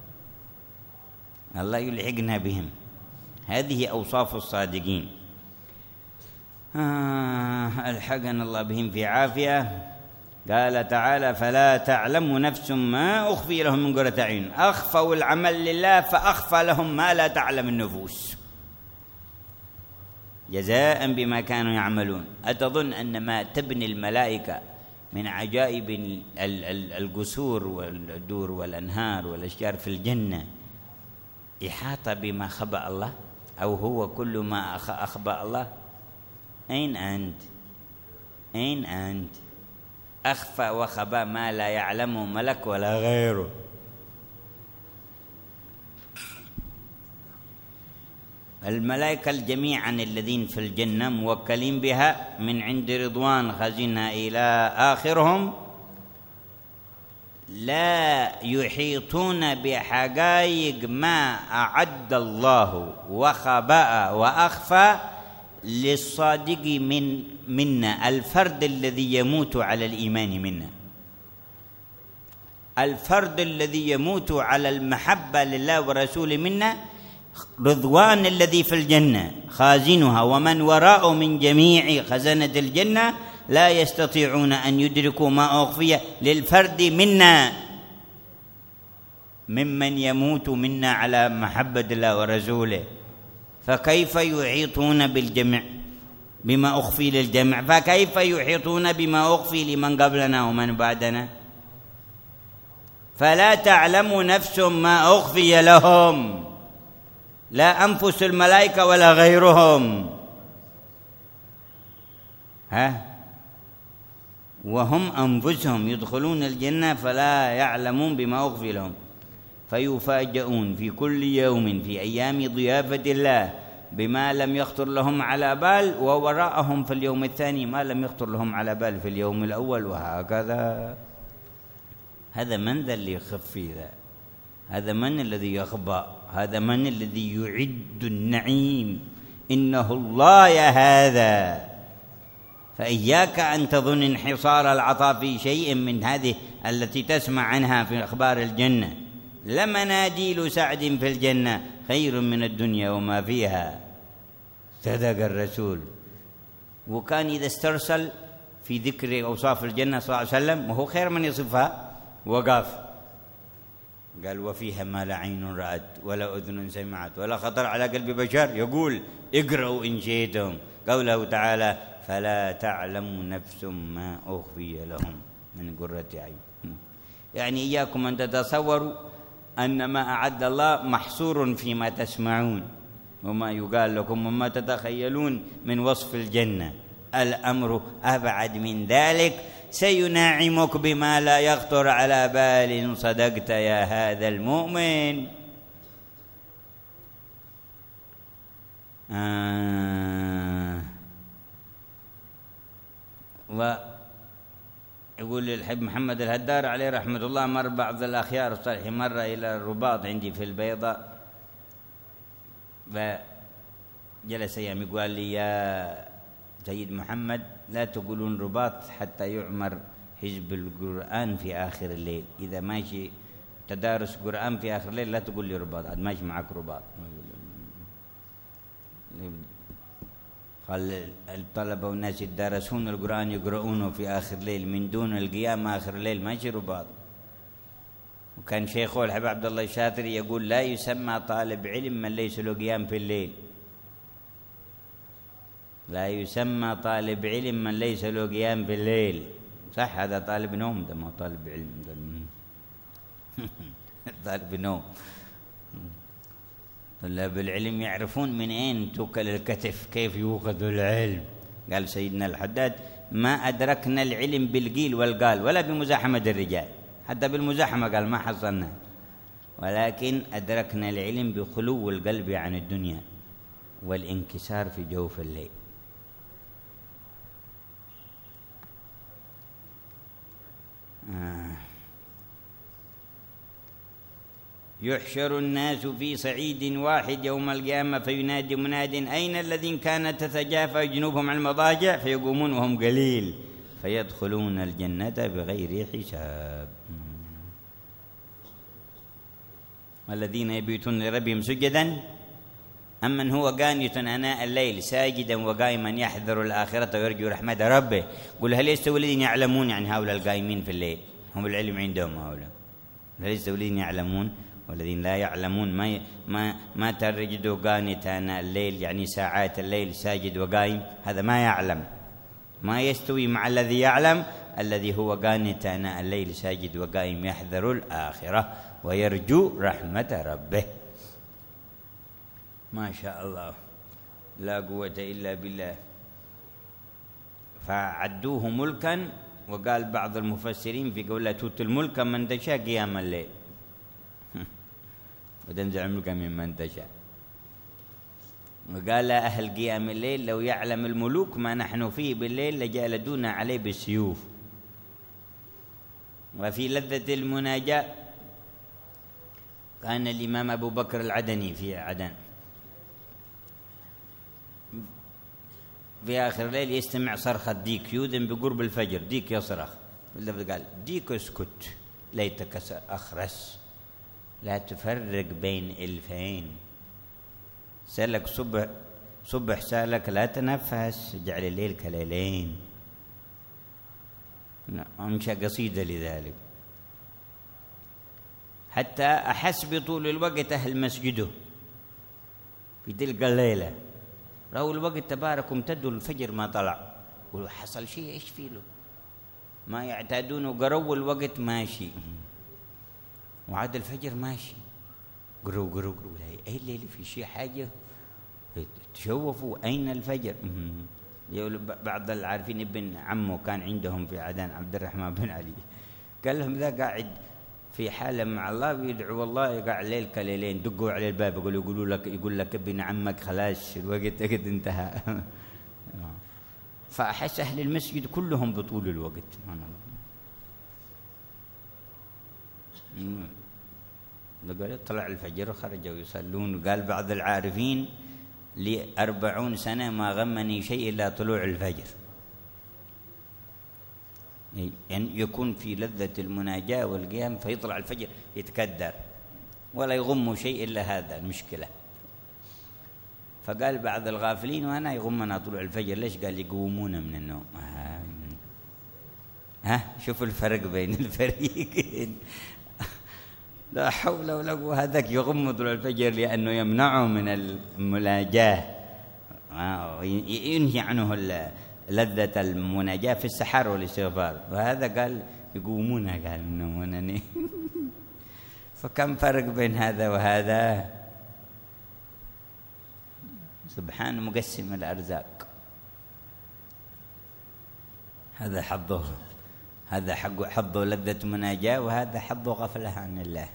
الله يلحقنا بهم. هذه أوصاف الصادقين. ألحقنا الله بهم في عافية. قال تعالى: فلا تعلم نفس ما أخفي لهم من قرة أعين. أخفوا العمل لله فأخفى لهم ما لا تعلم النفوس جزاء بما كانوا يعملون. أتظن أن ما تبني الملائكة من عجائب القصور والدور والأنهار والأشجار في الجنة إحاطة بما خبأ الله، أو هو كل ما أخبأ الله؟ أين أنت؟ أين أنت؟ أخفى وخبأ ما لا يعلمه ملك ولا غيره. الملائكة جميعا الذين في الجنة موكلين بها من عند رضوان خزينها إلى آخرهم، لا يحيطون بحقائق ما أعد الله وخبأ وأخفى للصادق منا، الفرد الذي يموت على الإيمان منا، الفرد الذي يموت على المحبة لله ورسوله منا، رضوان الذي في الجنة خازنها ومن وراءه من جميع خزنة الجنة لا يستطيعون أن يدركوا ما أخفي للفرد منا ممن يموت منا على محبة الله ورسوله. فكيف يحيطون بالجمع بما أخفي للجمع؟ فكيف يحيطون بما أخفي لمن قبلنا ومن بعدنا؟ فلا تعلم نفس ما أخفي لهم، لا أنفس الملائكة ولا غيرهم، وهم أنفسهم يدخلون الجنة فلا يعلمون بما أخفي لهم، فيفاجؤون في كل يوم في أيام ضيافة الله بما لم يخطر لهم على بال، ووراءهم في اليوم الثاني ما لم يخطر لهم على بال في اليوم الأول، وهكذا. هذا من ذا اللي يخفي ذا؟ هذا من الذي يخبأ؟ هذا من الذي يعد النعيم؟ إنه الله يا هذا. فإياك أن تظن انحصار العطاء في شيء من هذه التي تسمع عنها في أخبار الجنة. لمناديل سعد في الجنة خير من الدنيا وما فيها. صدق الرسول. وكان إذا استرسل في ذكر أوصاف الجنة صلى الله عليه وسلم وهو خير من يصفها وقاف قال: وفيها ما لا عين رأت ولا أذن سمعت ولا خطر على قلب بشر. يقول: اقرأوا إن شئتم قوله تعالى: فلا تعلم نفس ما أخفي لهم من قرة عين. يعني إياكم أن تتصوروا أن ما أعد الله محصور فيما تسمعون وما يقال لكم وما تتخيلون من وصف الجنة. الأمر أبعد من ذلك. سيناعمك بما لا يخطر على بال. صدقت يا هذا المؤمن. ويقول الحب محمد الهدار عليه رحمة الله: مر بعض الأخيار الصالحين مر إلى الرباط عندي في البيضاء، فجلس يوم قال لي: يا سيد محمد، لا تقولون رباط حتى يعمر حزب القرآن في آخر الليل. إذا ماشي تدارس قرآن في آخر الليل لا تقول لي رباط، عاد ماشي معك رباط. قال: الطلبة والناس يدارسون القرآن يقرؤونه في آخر الليل من دون القيام آخر الليل، ماشي رباط. وكان شيخه الحبيب عبد الله الشاطري يقول: لا يسمى طالب علم من ليس له قيام في الليل. لا يسمى طالب علم من ليس له قيام في الليل. صح، هذا طالب نوم، ده ما طالب علم، طالب نوم. طلاب العلم يعرفون من أين توكل الكتف، كيف يوقظ العلم. قال سيدنا الحداد: ما أدركنا العلم بالقيل والقال ولا بمزاحمة الرجال، حتى بالمزاحمة قال ما حصلنا، ولكن أدركنا العلم بخلو القلب عن الدنيا والانكسار في جوف الليل. يحشر الناس في صعيد واحد يوم القيامة فينادي مناد: أين الذين كانت تتجافى جنوبهم عن المضاجع؟ فيقومون وهم قليل فيدخلون الجنة بغير حساب. الذين يبيتون لربهم سجدا أمن هو قانت آناء الليل ساجدا وقائما يحذر الآخرة ويرجو رحمة ربه. قل هل يستوي الذين يعلمون، يعني هؤلاء القائمين في الليل هم العلم عندهم هؤلاء، هل يستوي الذين يعلمون والذين لا يعلمون؟ ما تجده قانت آناء الليل يعني ساعات الليل ساجد وقائم، هذا ما يعلم. ما يستوي مع الذي يعلم الذي هو قانت آناء الليل ساجد وقائم يحذر الآخرة ويرجو رحمة ربه. ما شاء الله لا قوة إلا بالله. فعدوه ملكا، وقال بعض المفسرين في قوله تؤتي الملك من تشاء قيام الليل وتنزع الملك ممن تشاء. وقال أهل قيام الليل لو يعلم الملوك ما نحن فيه بالليل لجالدونا عليه بالسيوف. وفي لذة المناجاة كان الإمام أبو بكر العدني في عدن في آخر الليل يستمع صرخة ديك يؤذن بقرب الفجر، ديك يصرخ، اللفظ قال ديك اسكت ليتك أخرس لا تفرق بين ألفين، سألك صبح سألك لا تنفس اجعل الليل كليلين. أنشأ قصيدة لذلك حتى أحس بطول الوقت أهل مسجده في تلك الليلة، رأوا الوقت تبارك امتدوا الفجر ما طلع، وحصل شيء إيش فيه له ما يعتادون، وقروا الوقت ماشي وعاد الفجر ماشي، قروا أي الليل في شيء حاجة، تشوفوا أين الفجر. بعض العارفين ابن عمه كان عندهم في عدن عبد الرحمن بن علي، قال لهم ذا قاعد في حالة مع الله ويدعو الله قاعد ليل كليلين، دقوا على الباب يقول لك ابن عمك خلاص الوقت قد انتهى. فأحس أهل المسجد كلهم بطول الوقت. سبحان الله. قال طلع الفجر وخرجوا يصلون. قال بعض العارفين لي 40 سنة ما غمني شيء إلا طلوع الفجر، يعني يكون في لذة المناجاة والقيام فيطلع الفجر يتكدر ولا يغم شيء إلا هذا المشكلة. فقال بعض الغافلين وأنا يغمنا طلوع الفجر ليش؟ قال يقومون من النوم. شوفوا الفرق بين الفريقين. لا حول ولا قوة. هذاك يغم طلوع الفجر لأنه يمنعه من المناجاة ينهي عنه لذة المناجاة في السحر والاستغفار، وهذا قال يقومون قال منهم. فكم فرق بين هذا وهذا. سبحان مقسم الأرزاق. هذا حظه، هذا حظه لذة مناجاة، وهذا حظه غفلة عن الله.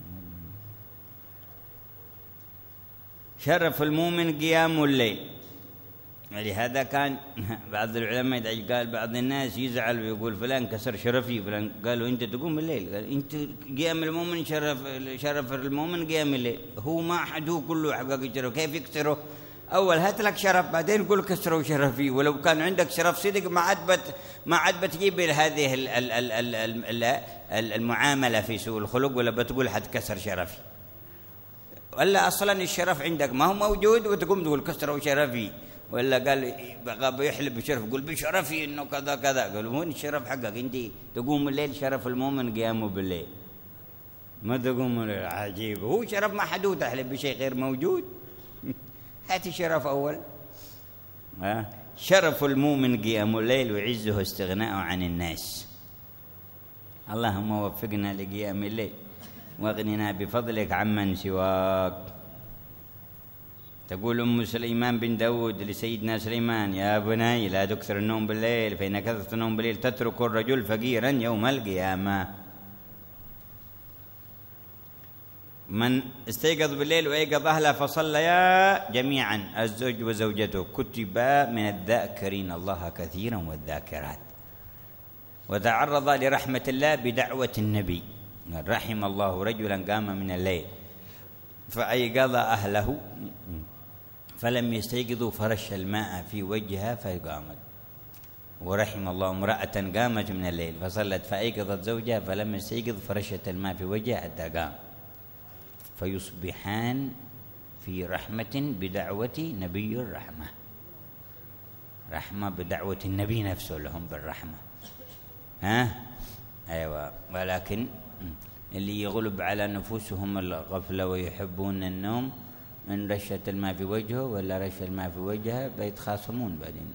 شرف المؤمن قيام الليل. ولهذا كان بعض العلماء قال بعض الناس يزعل ويقول فلان كسر شرفي، فلان قالوا أنت تقوم بالليل، قال أنت قيام المؤمن شرف المؤمن قيام الليل، هو ما أحد هو كله حقق شرف، كيف يكسره؟ أول هات لك شرف بعدين قول كسروا شرفي، ولو كان عندك شرف صدق ما عاد بتجيب هذه المعاملة في سوء الخلق، ولا بتقول حد كسر شرفي، ولا أصلا الشرف عندك ما هو موجود وتقوم تقول كسروا شرفي، ولا قال بيحلب بشرف قول بشرفي إنه كذا كذا. قالوا وين الشرف حقك؟ أنت تقوم الليل شرف المؤمن قيامه بالليل، ما تقوم عجيب، هو شرف محدود تحلب بشيء غير موجود. هاتي شرف أول. شرف المؤمن قيام الليل وعزه استغناءه عن الناس. اللهم وفقنا لقيام الليل واغننا بفضلك عمن سواك. تقول أم سليمان بن داود لسيدنا سليمان يا بني لا تكثر النوم بالليل فإن كثرة النوم بالليل تترك الرجل فقيرا يوم القيامة. من استيقظ بالليل وأيقظ أهله فصليا جميعا الزوج وزوجته كتبا من الذاكرين الله كثيرا والذاكرات. وتعرض لرحمة الله بدعوة النبي رحم الله رجلا قام من الليل فأيقظ أهله فلم يستيقظوا فرش الماء في وجهها فقامت ورحم الله امرأة قامت من الليل فصلت فأيقظت زوجها فلم يستيقظ فرشت الماء في وجهه حتى قام، فيصبحان في رحمة بدعوة نبي الرحمة، رحمة بدعوة النبي نفسه لهم بالرحمة. أيوة. ولكن اللي يغلب على نفوسهم الغفلة ويحبون النوم، من رشت الماء في وجهه ولا رش الماء في وجهه بيتخاصمون بعدين.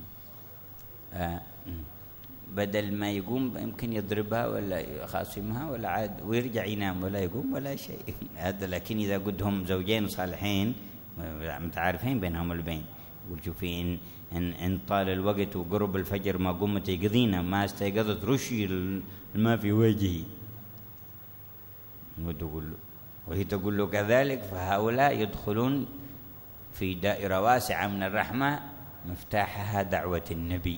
بدل ما يقوم يمكن يضربها ولا يخاصمها ولا عاد ويرجع ينام ولا يقوم ولا شيء. هذا لكن إذا قدهم زوجين صالحين متعارفين بينهم البين، يقول شوفي إن طال الوقت وقرب الفجر ما قمت يقضينا ما استيقظت رشي الماء في وجهي، وهي تقول له كذلك. فهؤلاء يدخلون في دائرة واسعة من الرحمة مفتاحها دعوة النبي،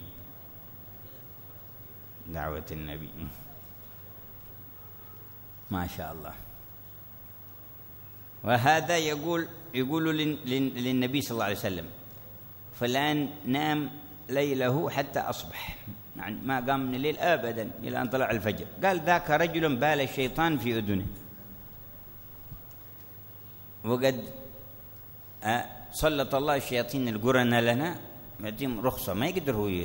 دعوة النبي ما شاء الله. وهذا يقول للنبي صلى الله عليه وسلم فلان نام ليله حتى أصبح، يعني ما قام من الليل أبدا إلى أن طلع الفجر. قال ذاك رجل بال الشيطان في أذنه، وقد سلط الله الشياطين القرن لنا، يديم رخصة ما يقدر هو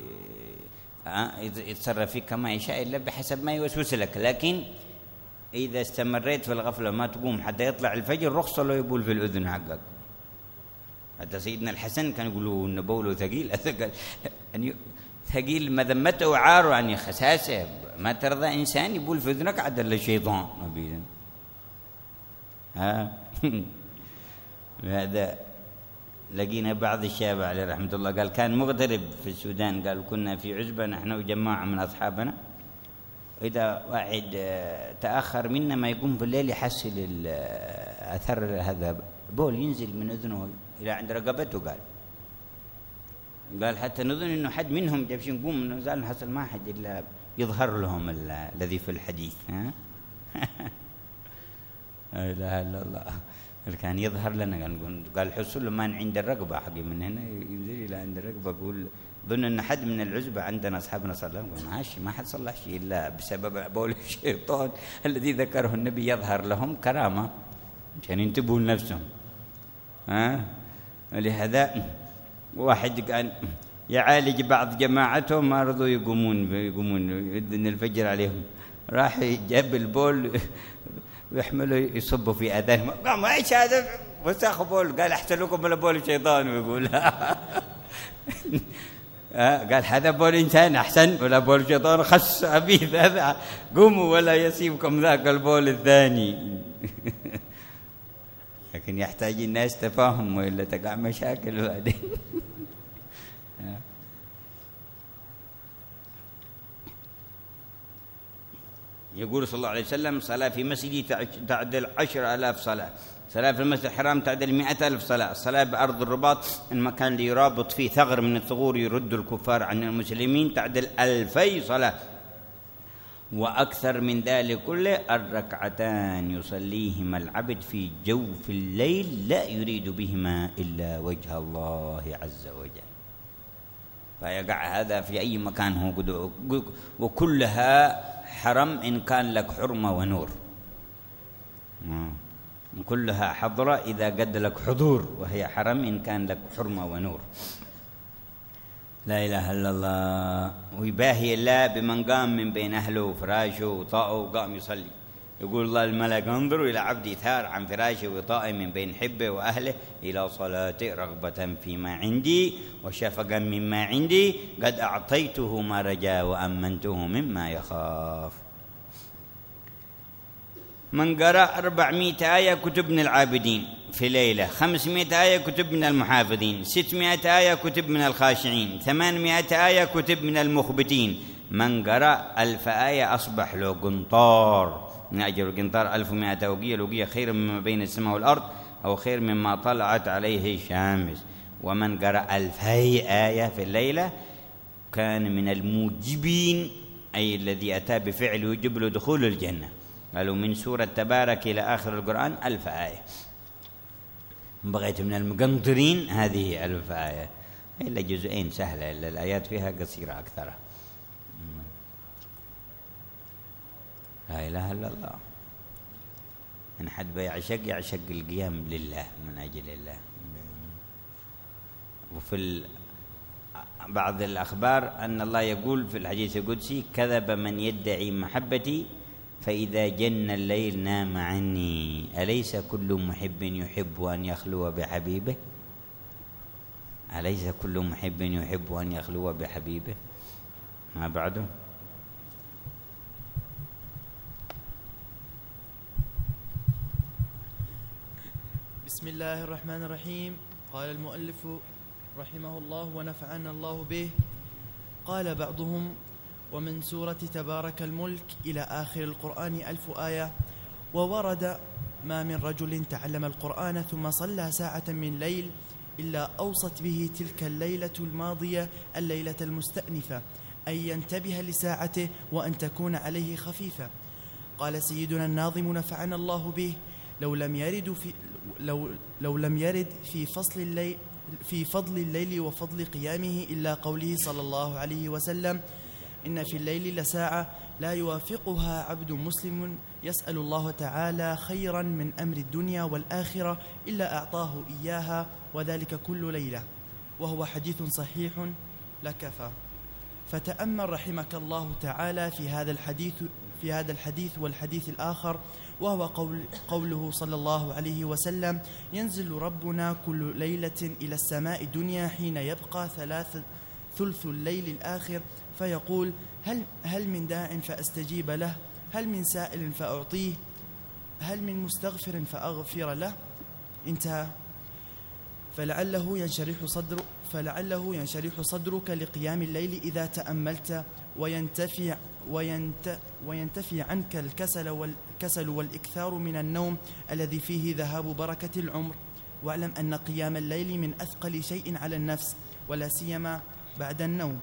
يتصرف فيك كما يشاء إلا بحسب ما يوسوس لك. لكن إذا استمريت في الغفلة ما تقوم حتى يطلع الفجر رخصة له يبول في الأذن حقك. حتى سيدنا الحسن كان يقولوا إن بوله ثقيل، ثقيل مذمته وعاره عن خساسة، ما ترضى إنسان يبول في أذنك عدل الشيطان أبدا. هذا لقينا بعض الشباب عليه رحمة الله قال كان مغترب في السودان، قال كنا في عزبة نحن وجماعة من أصحابنا، إذا واحد تأخر منا ما يقوم بالليل يحصل أثر هذا بول ينزل من أذنه إلى عند رقبته. قال حتى نظن إنه حد منهم جابش نقوم إنه زال حصل ما حد إلا يظهر لهم الذي في الحديث. لا إله إلا الله. كان يظهر لنا قال حصل له ما عند الرقبة حقي من هنا ينزل إلى عند الرقبة. أقول ظن أن حد من العزبة عندنا أصحابنا صلى الله عليه وسلم ماشي ما حد صلح شيء إلا بسبب بول الشيطان الذي ذكره النبي يظهر لهم كرامة عشان ينتبهوا لنفسهم. لهذا واحد كان يعالج بعض جماعته ما رضوا يقومون يدن الفجر عليهم، راح جاب البول ويحمله يصبوا في أذانهم. قام ايش هذا وساخ بول؟ قال احسن لكم من بول الشيطان. ويقول قال هذا بول إنسان أحسن ولا بول الشيطان خس عبيد، هذا قوموا ولا يصيبكم ذاك البول الثاني. لكن يحتاج الناس تفاهم وإلا تقع مشاكل بعدين. يقول صلى الله عليه وسلم صلاة في مسجدي تعدل 10,000 صلاة، صلاة في المسجد الحرام تعدل 100,000 صلاة، الصلاة بأرض الرباط المكان اللي يرابط فيه ثغر من الثغور يرد الكفار عن المسلمين تعدل 2000 صلاة. وأكثر من ذلك كله 2 يصليهما العبد في جوف الليل لا يريد بهما إلا وجه الله عز وجل. فيقع هذا في أي مكان هو، وكلها حرم إن كان لك حرمة ونور، كلها حضرة إذا قد لك حضور، وهي حرم إن كان لك حرمة ونور. لا إله إلا الله. ويباهي الله بمن قام من بين أهله وفراشه وطاءه وقام يصلي. يقول الله الملك انظروا إلى عبدي ثار عن فراشه وطاء من بين حبه وأهله إلى صلاته رغبة فيما عندي وشفقا مما عندي، قد أعطيته ما رجا وأمنته مما يخاف. من قرأ 400 آية كتب من العابدين في ليلة، 500 آية كتب من المحافظين، 600 آية كتب من الخاشعين، 800 آية كتب من المخبتين. من قرأ 1000 آية أصبح له قنطار من أجر القنطار 1100 أوقية، الأوقية خير مما بين السماء والأرض أو خير مما طلعت عليه الشمس. ومن قرأ 2000 آية في الليلة كان من الموجبين، أي الذي أتى بفعل يوجب له دخول الجنة. قالوا من سورة تبارك إلى آخر القرآن 1000 آية. بغيت من المقنطرين هذه 1000 آية. إلا جزئين سهلة، إلا الآيات فيها قصيرة أكثر. لا إله إلا الله. من حد يعشق القيام لله من أجل الله. وفي بعض الأخبار أن الله يقول في الحديث القدسي: كذب من يدعي محبتي فإذا جن الليل نام عني. أليس كل محب يحب أن يخلو بحبيبه؟ أليس كل محب يحب أن يخلو بحبيبه؟ ما بعده. بسم الله الرحمن الرحيم. قال المؤلف رحمه الله ونفعنا الله به. قال بعضهم: ومن سورة تبارك الملك إلى آخر القرآن 1000 آية. وورد: ما من رجل تعلم القرآن ثم صلى ساعة من ليل إلا أوصت به تلك الليلة الماضية الليلة المستأنفة أن ينتبه لساعته وأن تكون عليه خفيفة. قال سيدنا الناظم نفعنا الله به: لو لم يرد في فضل الليل وفضل قيامه إلا قوله صلى الله عليه وسلم: إن في الليل لساعة لا يوافقها عبد مسلم يسأل الله تعالى خيرا من أمر الدنيا والآخرة إلا أعطاه إياها، وذلك كل ليلة. وهو حديث صحيح لكفى. فتأمل رحمك الله تعالى في هذا الحديث والحديث الآخر، وهو قوله صلى الله عليه وسلم: ينزل ربنا كل ليلة إلى السماء الدنيا حين يبقى ثلث الليل الآخر فيقول: هل من داع فأستجيب له؟ هل من سائل فأعطيه؟ هل من مستغفر فأغفر له؟ انتهى. فلعله ينشرح صدرك لقيام الليل إذا تأملت، وينتفي عنك الكسل والإكثار من النوم الذي فيه ذهاب بركة العمر. واعلم أن قيام الليل من أثقل شيء على النفس، ولا سيما بعد النوم،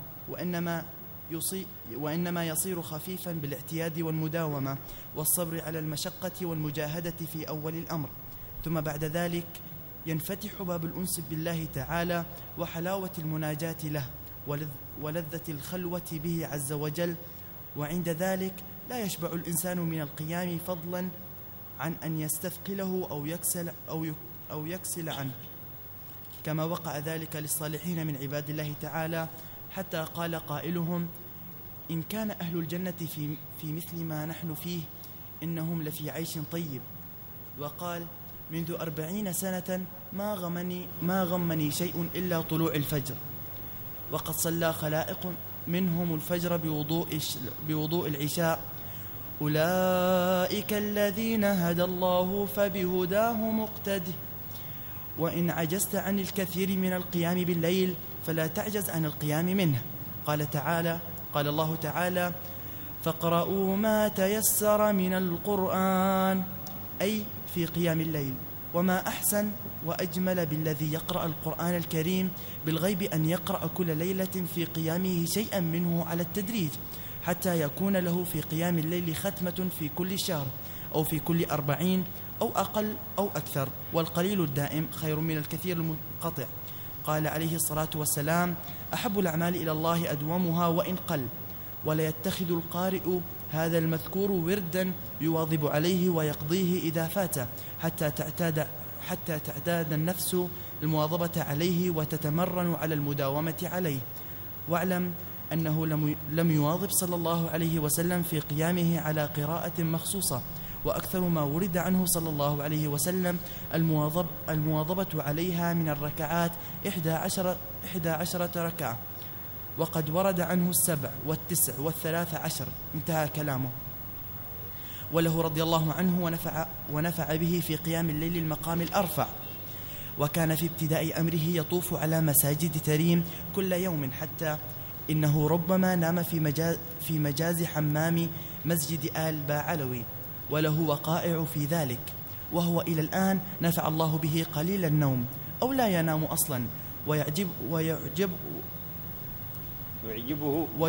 وإنما يصير خفيفا بالاعتياد والمداومة والصبر على المشقة والمجاهدة في أول الأمر. ثم بعد ذلك ينفتح باب الأنس بالله تعالى وحلاوة المناجاة له ولذة الخلوة به عز وجل. وعند ذلك لا يشبع الإنسان من القيام فضلا عن أن يستثقله أو يكسل عنه، كما وقع ذلك للصالحين من عباد الله تعالى، حتى قال قائلهم: إن كان أهل الجنة في مثل ما نحن فيه إنهم لفي عيش طيب. وقال: منذ 40 سنة ما غمني شيء إلا طلوع الفجر. وقد صلى خلائق منهم الفجر بوضوء العشاء. أولئك الذين هدى الله فبهداه مقتده. وإن عجزت عن الكثير من القيام بالليل فلا تعجز عن القيام منه. قال الله تعالى: فاقرؤوا ما تيسر من القرآن، أي في قيام الليل. وما أحسن وأجمل بالذي يقرأ القرآن الكريم بالغيب أن يقرأ كل ليلة في قيامه شيئا منه على التدريج، حتى يكون له في قيام الليل ختمة في كل شهر أو في كل 40 أو أقل أو أكثر. والقليل الدائم خير من الكثير المنقطع. قال عليه الصلاة والسلام: أحب الأعمال إلى الله أدومها وإن قل. ولا يتخذ القارئ هذا المذكور وردا يواظب عليه ويقضيه إذا فاته، حتى تعتاد النفس المواظبة عليه وتتمرن على المداومة عليه. واعلم أنه لم يواظب صلى الله عليه وسلم في قيامه على قراءة مخصوصة، وأكثر ما ورد عنه صلى الله عليه وسلم المواظبة عليها من الركعات 11 ركعة، وقد ورد عنه 7 و9 و13. انتهى كلامه. وله رضي الله عنه ونفع به في قيام الليل المقام الأرفع. وكان في ابتداء أمره يطوف على مساجد تريم كل يوم، حتى إنه ربما نام في مجاز حمام مسجد آل باعلوي، وله وقائع في ذلك. وهو إلى الآن نفع الله به قليل النوم أو لا ينام أصلا،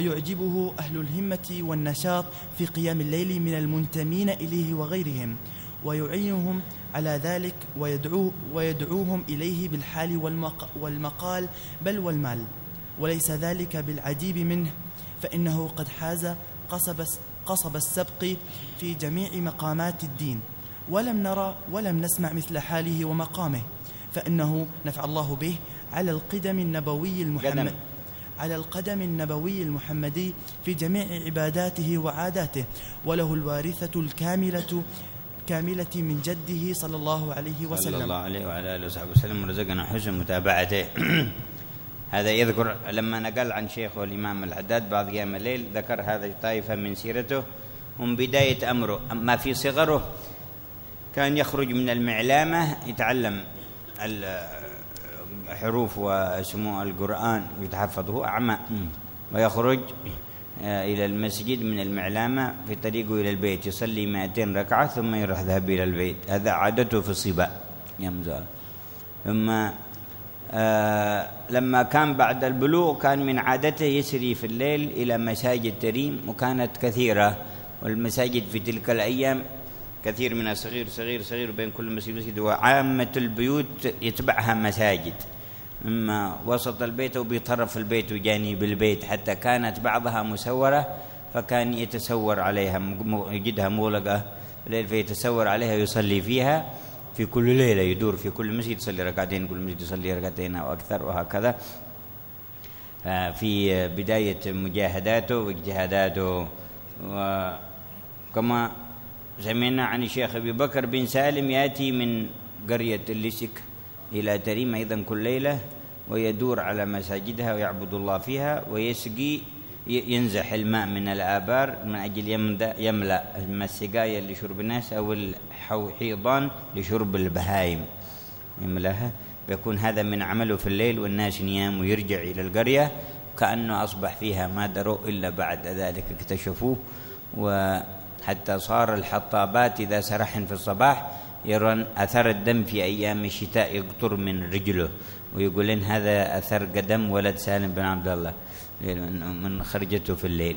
ويعجبه أهل الهمة والنشاط في قيام الليل من المنتمين إليه وغيرهم. ويعينهم على ذلك ويدعوهم إليه بالحال والمقال بل والمال، وليس ذلك بالعجيب منه، فإنه قد حاز قصب السبق في جميع مقامات الدين، ولم نرى ولم نسمع مثل حاله ومقامه، فإنه نفع الله به على القدم النبوي المحمدي في جميع عباداته وعاداته، وله الوارثة الكاملة من جده صلى الله عليه وسلم صلى الله عليه وعلى آله وصحبه وسلم، ورزقنا حسن متابعته. هذا يذكر لما نقل عن شيخه الإمام الحداد بعض أيام الليل، ذكر هذا طائفة من سيرته ومن بداية أمره. أما في صغره كان يخرج من المعلامة يتعلم الحروف وسموع القرآن ويتحفظه أعمى، ويخرج إلى المسجد من المعلامة في طريقه إلى البيت يصلي 200 ركعة ثم يروح ذهب إلى البيت. هذا عادته في الصبا يمزال. ثم لما كان بعد البلوغ كان من عادته يسري في الليل إلى مساجد تريم، وكانت كثيرة، والمساجد في تلك الأيام كثير منها صغير صغير صغير بين كل مسجد ومسجد، وعامة البيوت يتبعها مساجد، إما وسط البيت وبطرف البيت وجانب البيت، حتى كانت بعضها مسورة، فكان يتسور عليها، يجدها مغلقة الليل فيتسور عليها ويصلي فيها في كل ليلة، يدور في كل مسجد يصلي ركعتين، كل مسجد يصلي ركعتين أو أكثر، وهكذا. في بداية مجاهداته واجتهاداته. وكما سمعنا عن الشيخ أبي بكر بن سالم يأتي من قرية اللسك إلى تريم أيضا كل ليلة، ويدور على مساجدها ويعبد الله فيها، ويسقي، ينزح الماء من الآبار من أجل يملأ السقاية لشرب الناس أو الحيضان لشرب البهائم يملأها، فيكون هذا من عمله في الليل، والناس نيام، ويرجع إلى القرية كأنه أصبح فيها، ما دروا إلا بعد ذلك اكتشفوه. وحتى صار الحطابات إذا سرحن في الصباح يرون أثر الدم في أيام الشتاء يقطر من رجله، ويقولون هذا أثر قدم ولد سالم بن عبد الله من خرجته في الليل.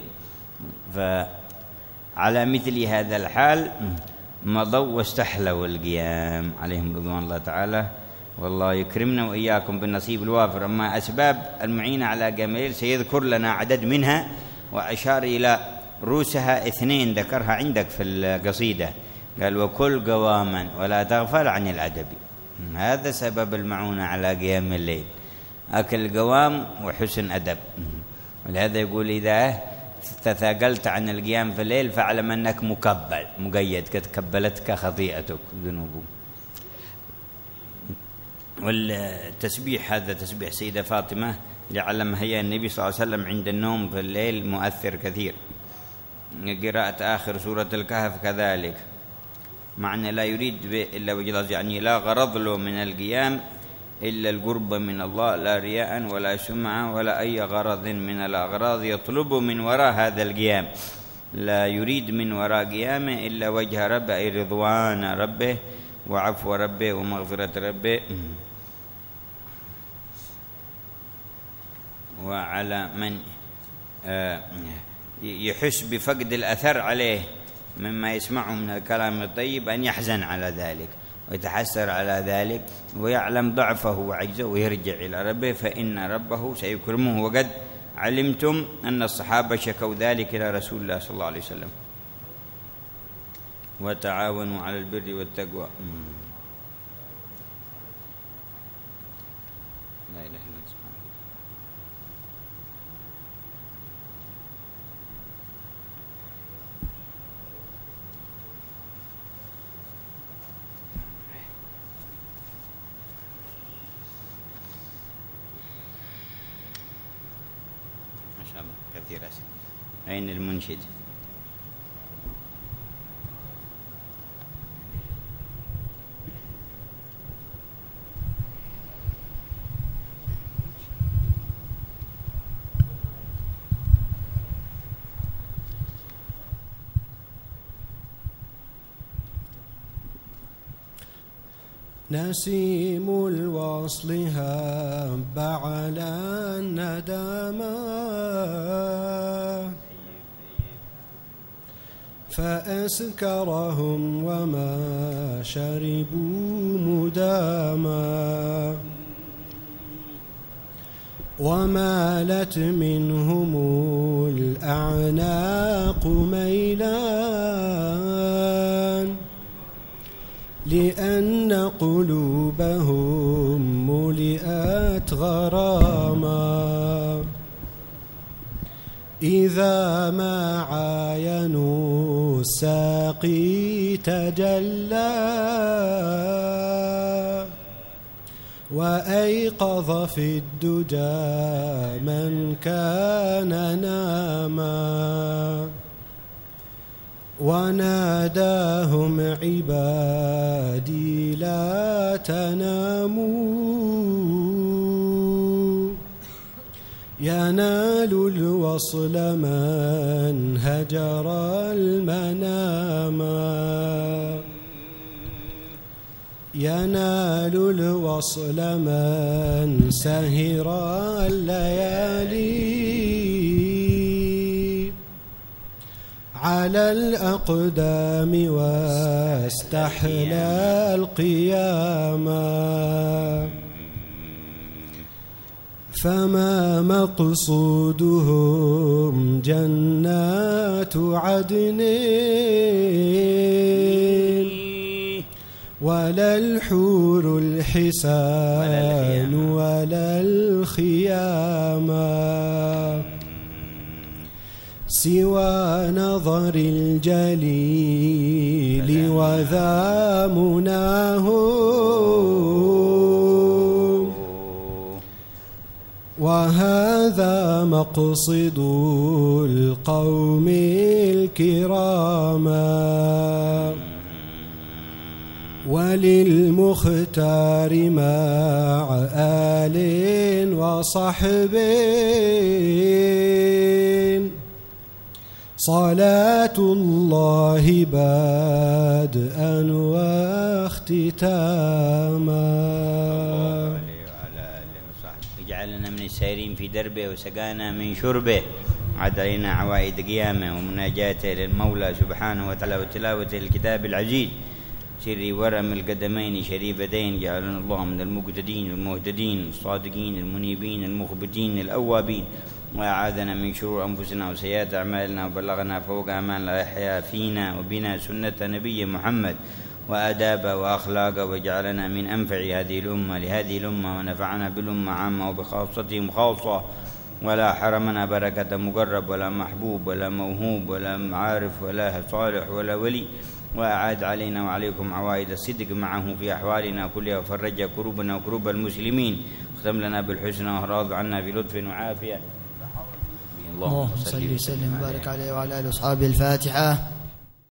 فعلى مثل هذا الحال مضوا واستحلوا القيام عليهم رضوان الله تعالى، والله يكرمنا وإياكم بالنصيب الوافر. أما أسباب المعينة على قيام الليل سيذكر لنا عدد منها، وأشار إلى رؤوسها 2 ذكرها عندك في القصيدة، قال: وكل قواما ولا تغفل عن الأدب. هذا سبب المعونة على قيام الليل، أكل قوام وحسن أدب. ولهذا يقول: إذا تثاقلت عن القيام في الليل فاعلم أنك مقيد، كتكبلتك خطيئتك ذنوبه. والتسبيح هذا تسبيح سيدة فاطمة لعلمها هي النبي صلى الله عليه وسلم عند النوم في الليل مؤثر كثير. قراءة آخر سورة الكهف كذلك، معنى لا يريد إلا وجه الله، يعني لا غرض له من القيام إلا القرب من الله، لا رياء ولا سمعة ولا أي غرض من الأغراض يطلب من وراء هذا القيام، لا يريد من وراء قيامه إلا وجه ربه، أي رضوان ربه وعفو ربه ومغفرة ربه. وعلى من يحس بفقد الأثر عليه مما يسمعه من الكلام الطيب أن يحزن على ذلك ويتحسر على ذلك، ويعلم ضعفه وعجزه ويرجع إلى ربه، فإن ربه سيكرمه. وقد علمتم أن الصحابة شكوا ذلك إلى رسول الله صلى الله عليه وسلم. وتعاونوا على البر والتقوى. لا إله إلا الله. ما شاء الله كثير. أين المنشد؟ نسيم الوصل هب على الندامة فأسكرهم وما شربوا مداما ومالت منهم الأعناق ميلان لأن قلوبهم ملئت غراما إذا ما عاينوا الساقي تجلى وأيقظ في الدجى من كان ناما وناداهم عبادي لا تناموا ينال الوصل من هجر المناما ينال الوصل من سهر الليالي على الأقدام واستحلى القياما فما مقصودهم جنات عدن ولا الحور الحسان ولا الخياما سوى نظر الجليل وذا مناه وهذا مقصد القوم الكراما وللمختار مع آل وصحب صلاة الله بادئا واختتاما اجعلنا من السائرين في دربه وسقانا من شربه عد علينا عوائد قيامه ومناجاته للمولى سبحانه وتعالى وتلاوة الكتاب العزيز سر ورم القدمين شريفتين جعلنا الله من المقتدين المهتدين الصادقين المنيبين المخبتين الأوابين وأعاذنا من شرور أنفسنا وسيئات أعمالنا وبلغنا فوق أمان لا يحيا فينا وبنا سنة نبي محمد وآداب وأخلاق وجعلنا من أنفع هذه الأمة لهذه الأمة ونفعنا بالأمة عامة وبخاصتهم خاصة ولا حرمنا بركة مقرب ولا محبوب ولا موهوب ولا عارف ولا صالح ولا ولي وأعاد علينا وعليكم عوائد الصدق معه في أحوالنا كلها وفرج كروبنا وكروب المسلمين اختم لنا بالحسنى وراض عنا بلطف وعافية. اللهم صل وسلم وبارك عليه وعلى آله وأصحابه. الفاتحة.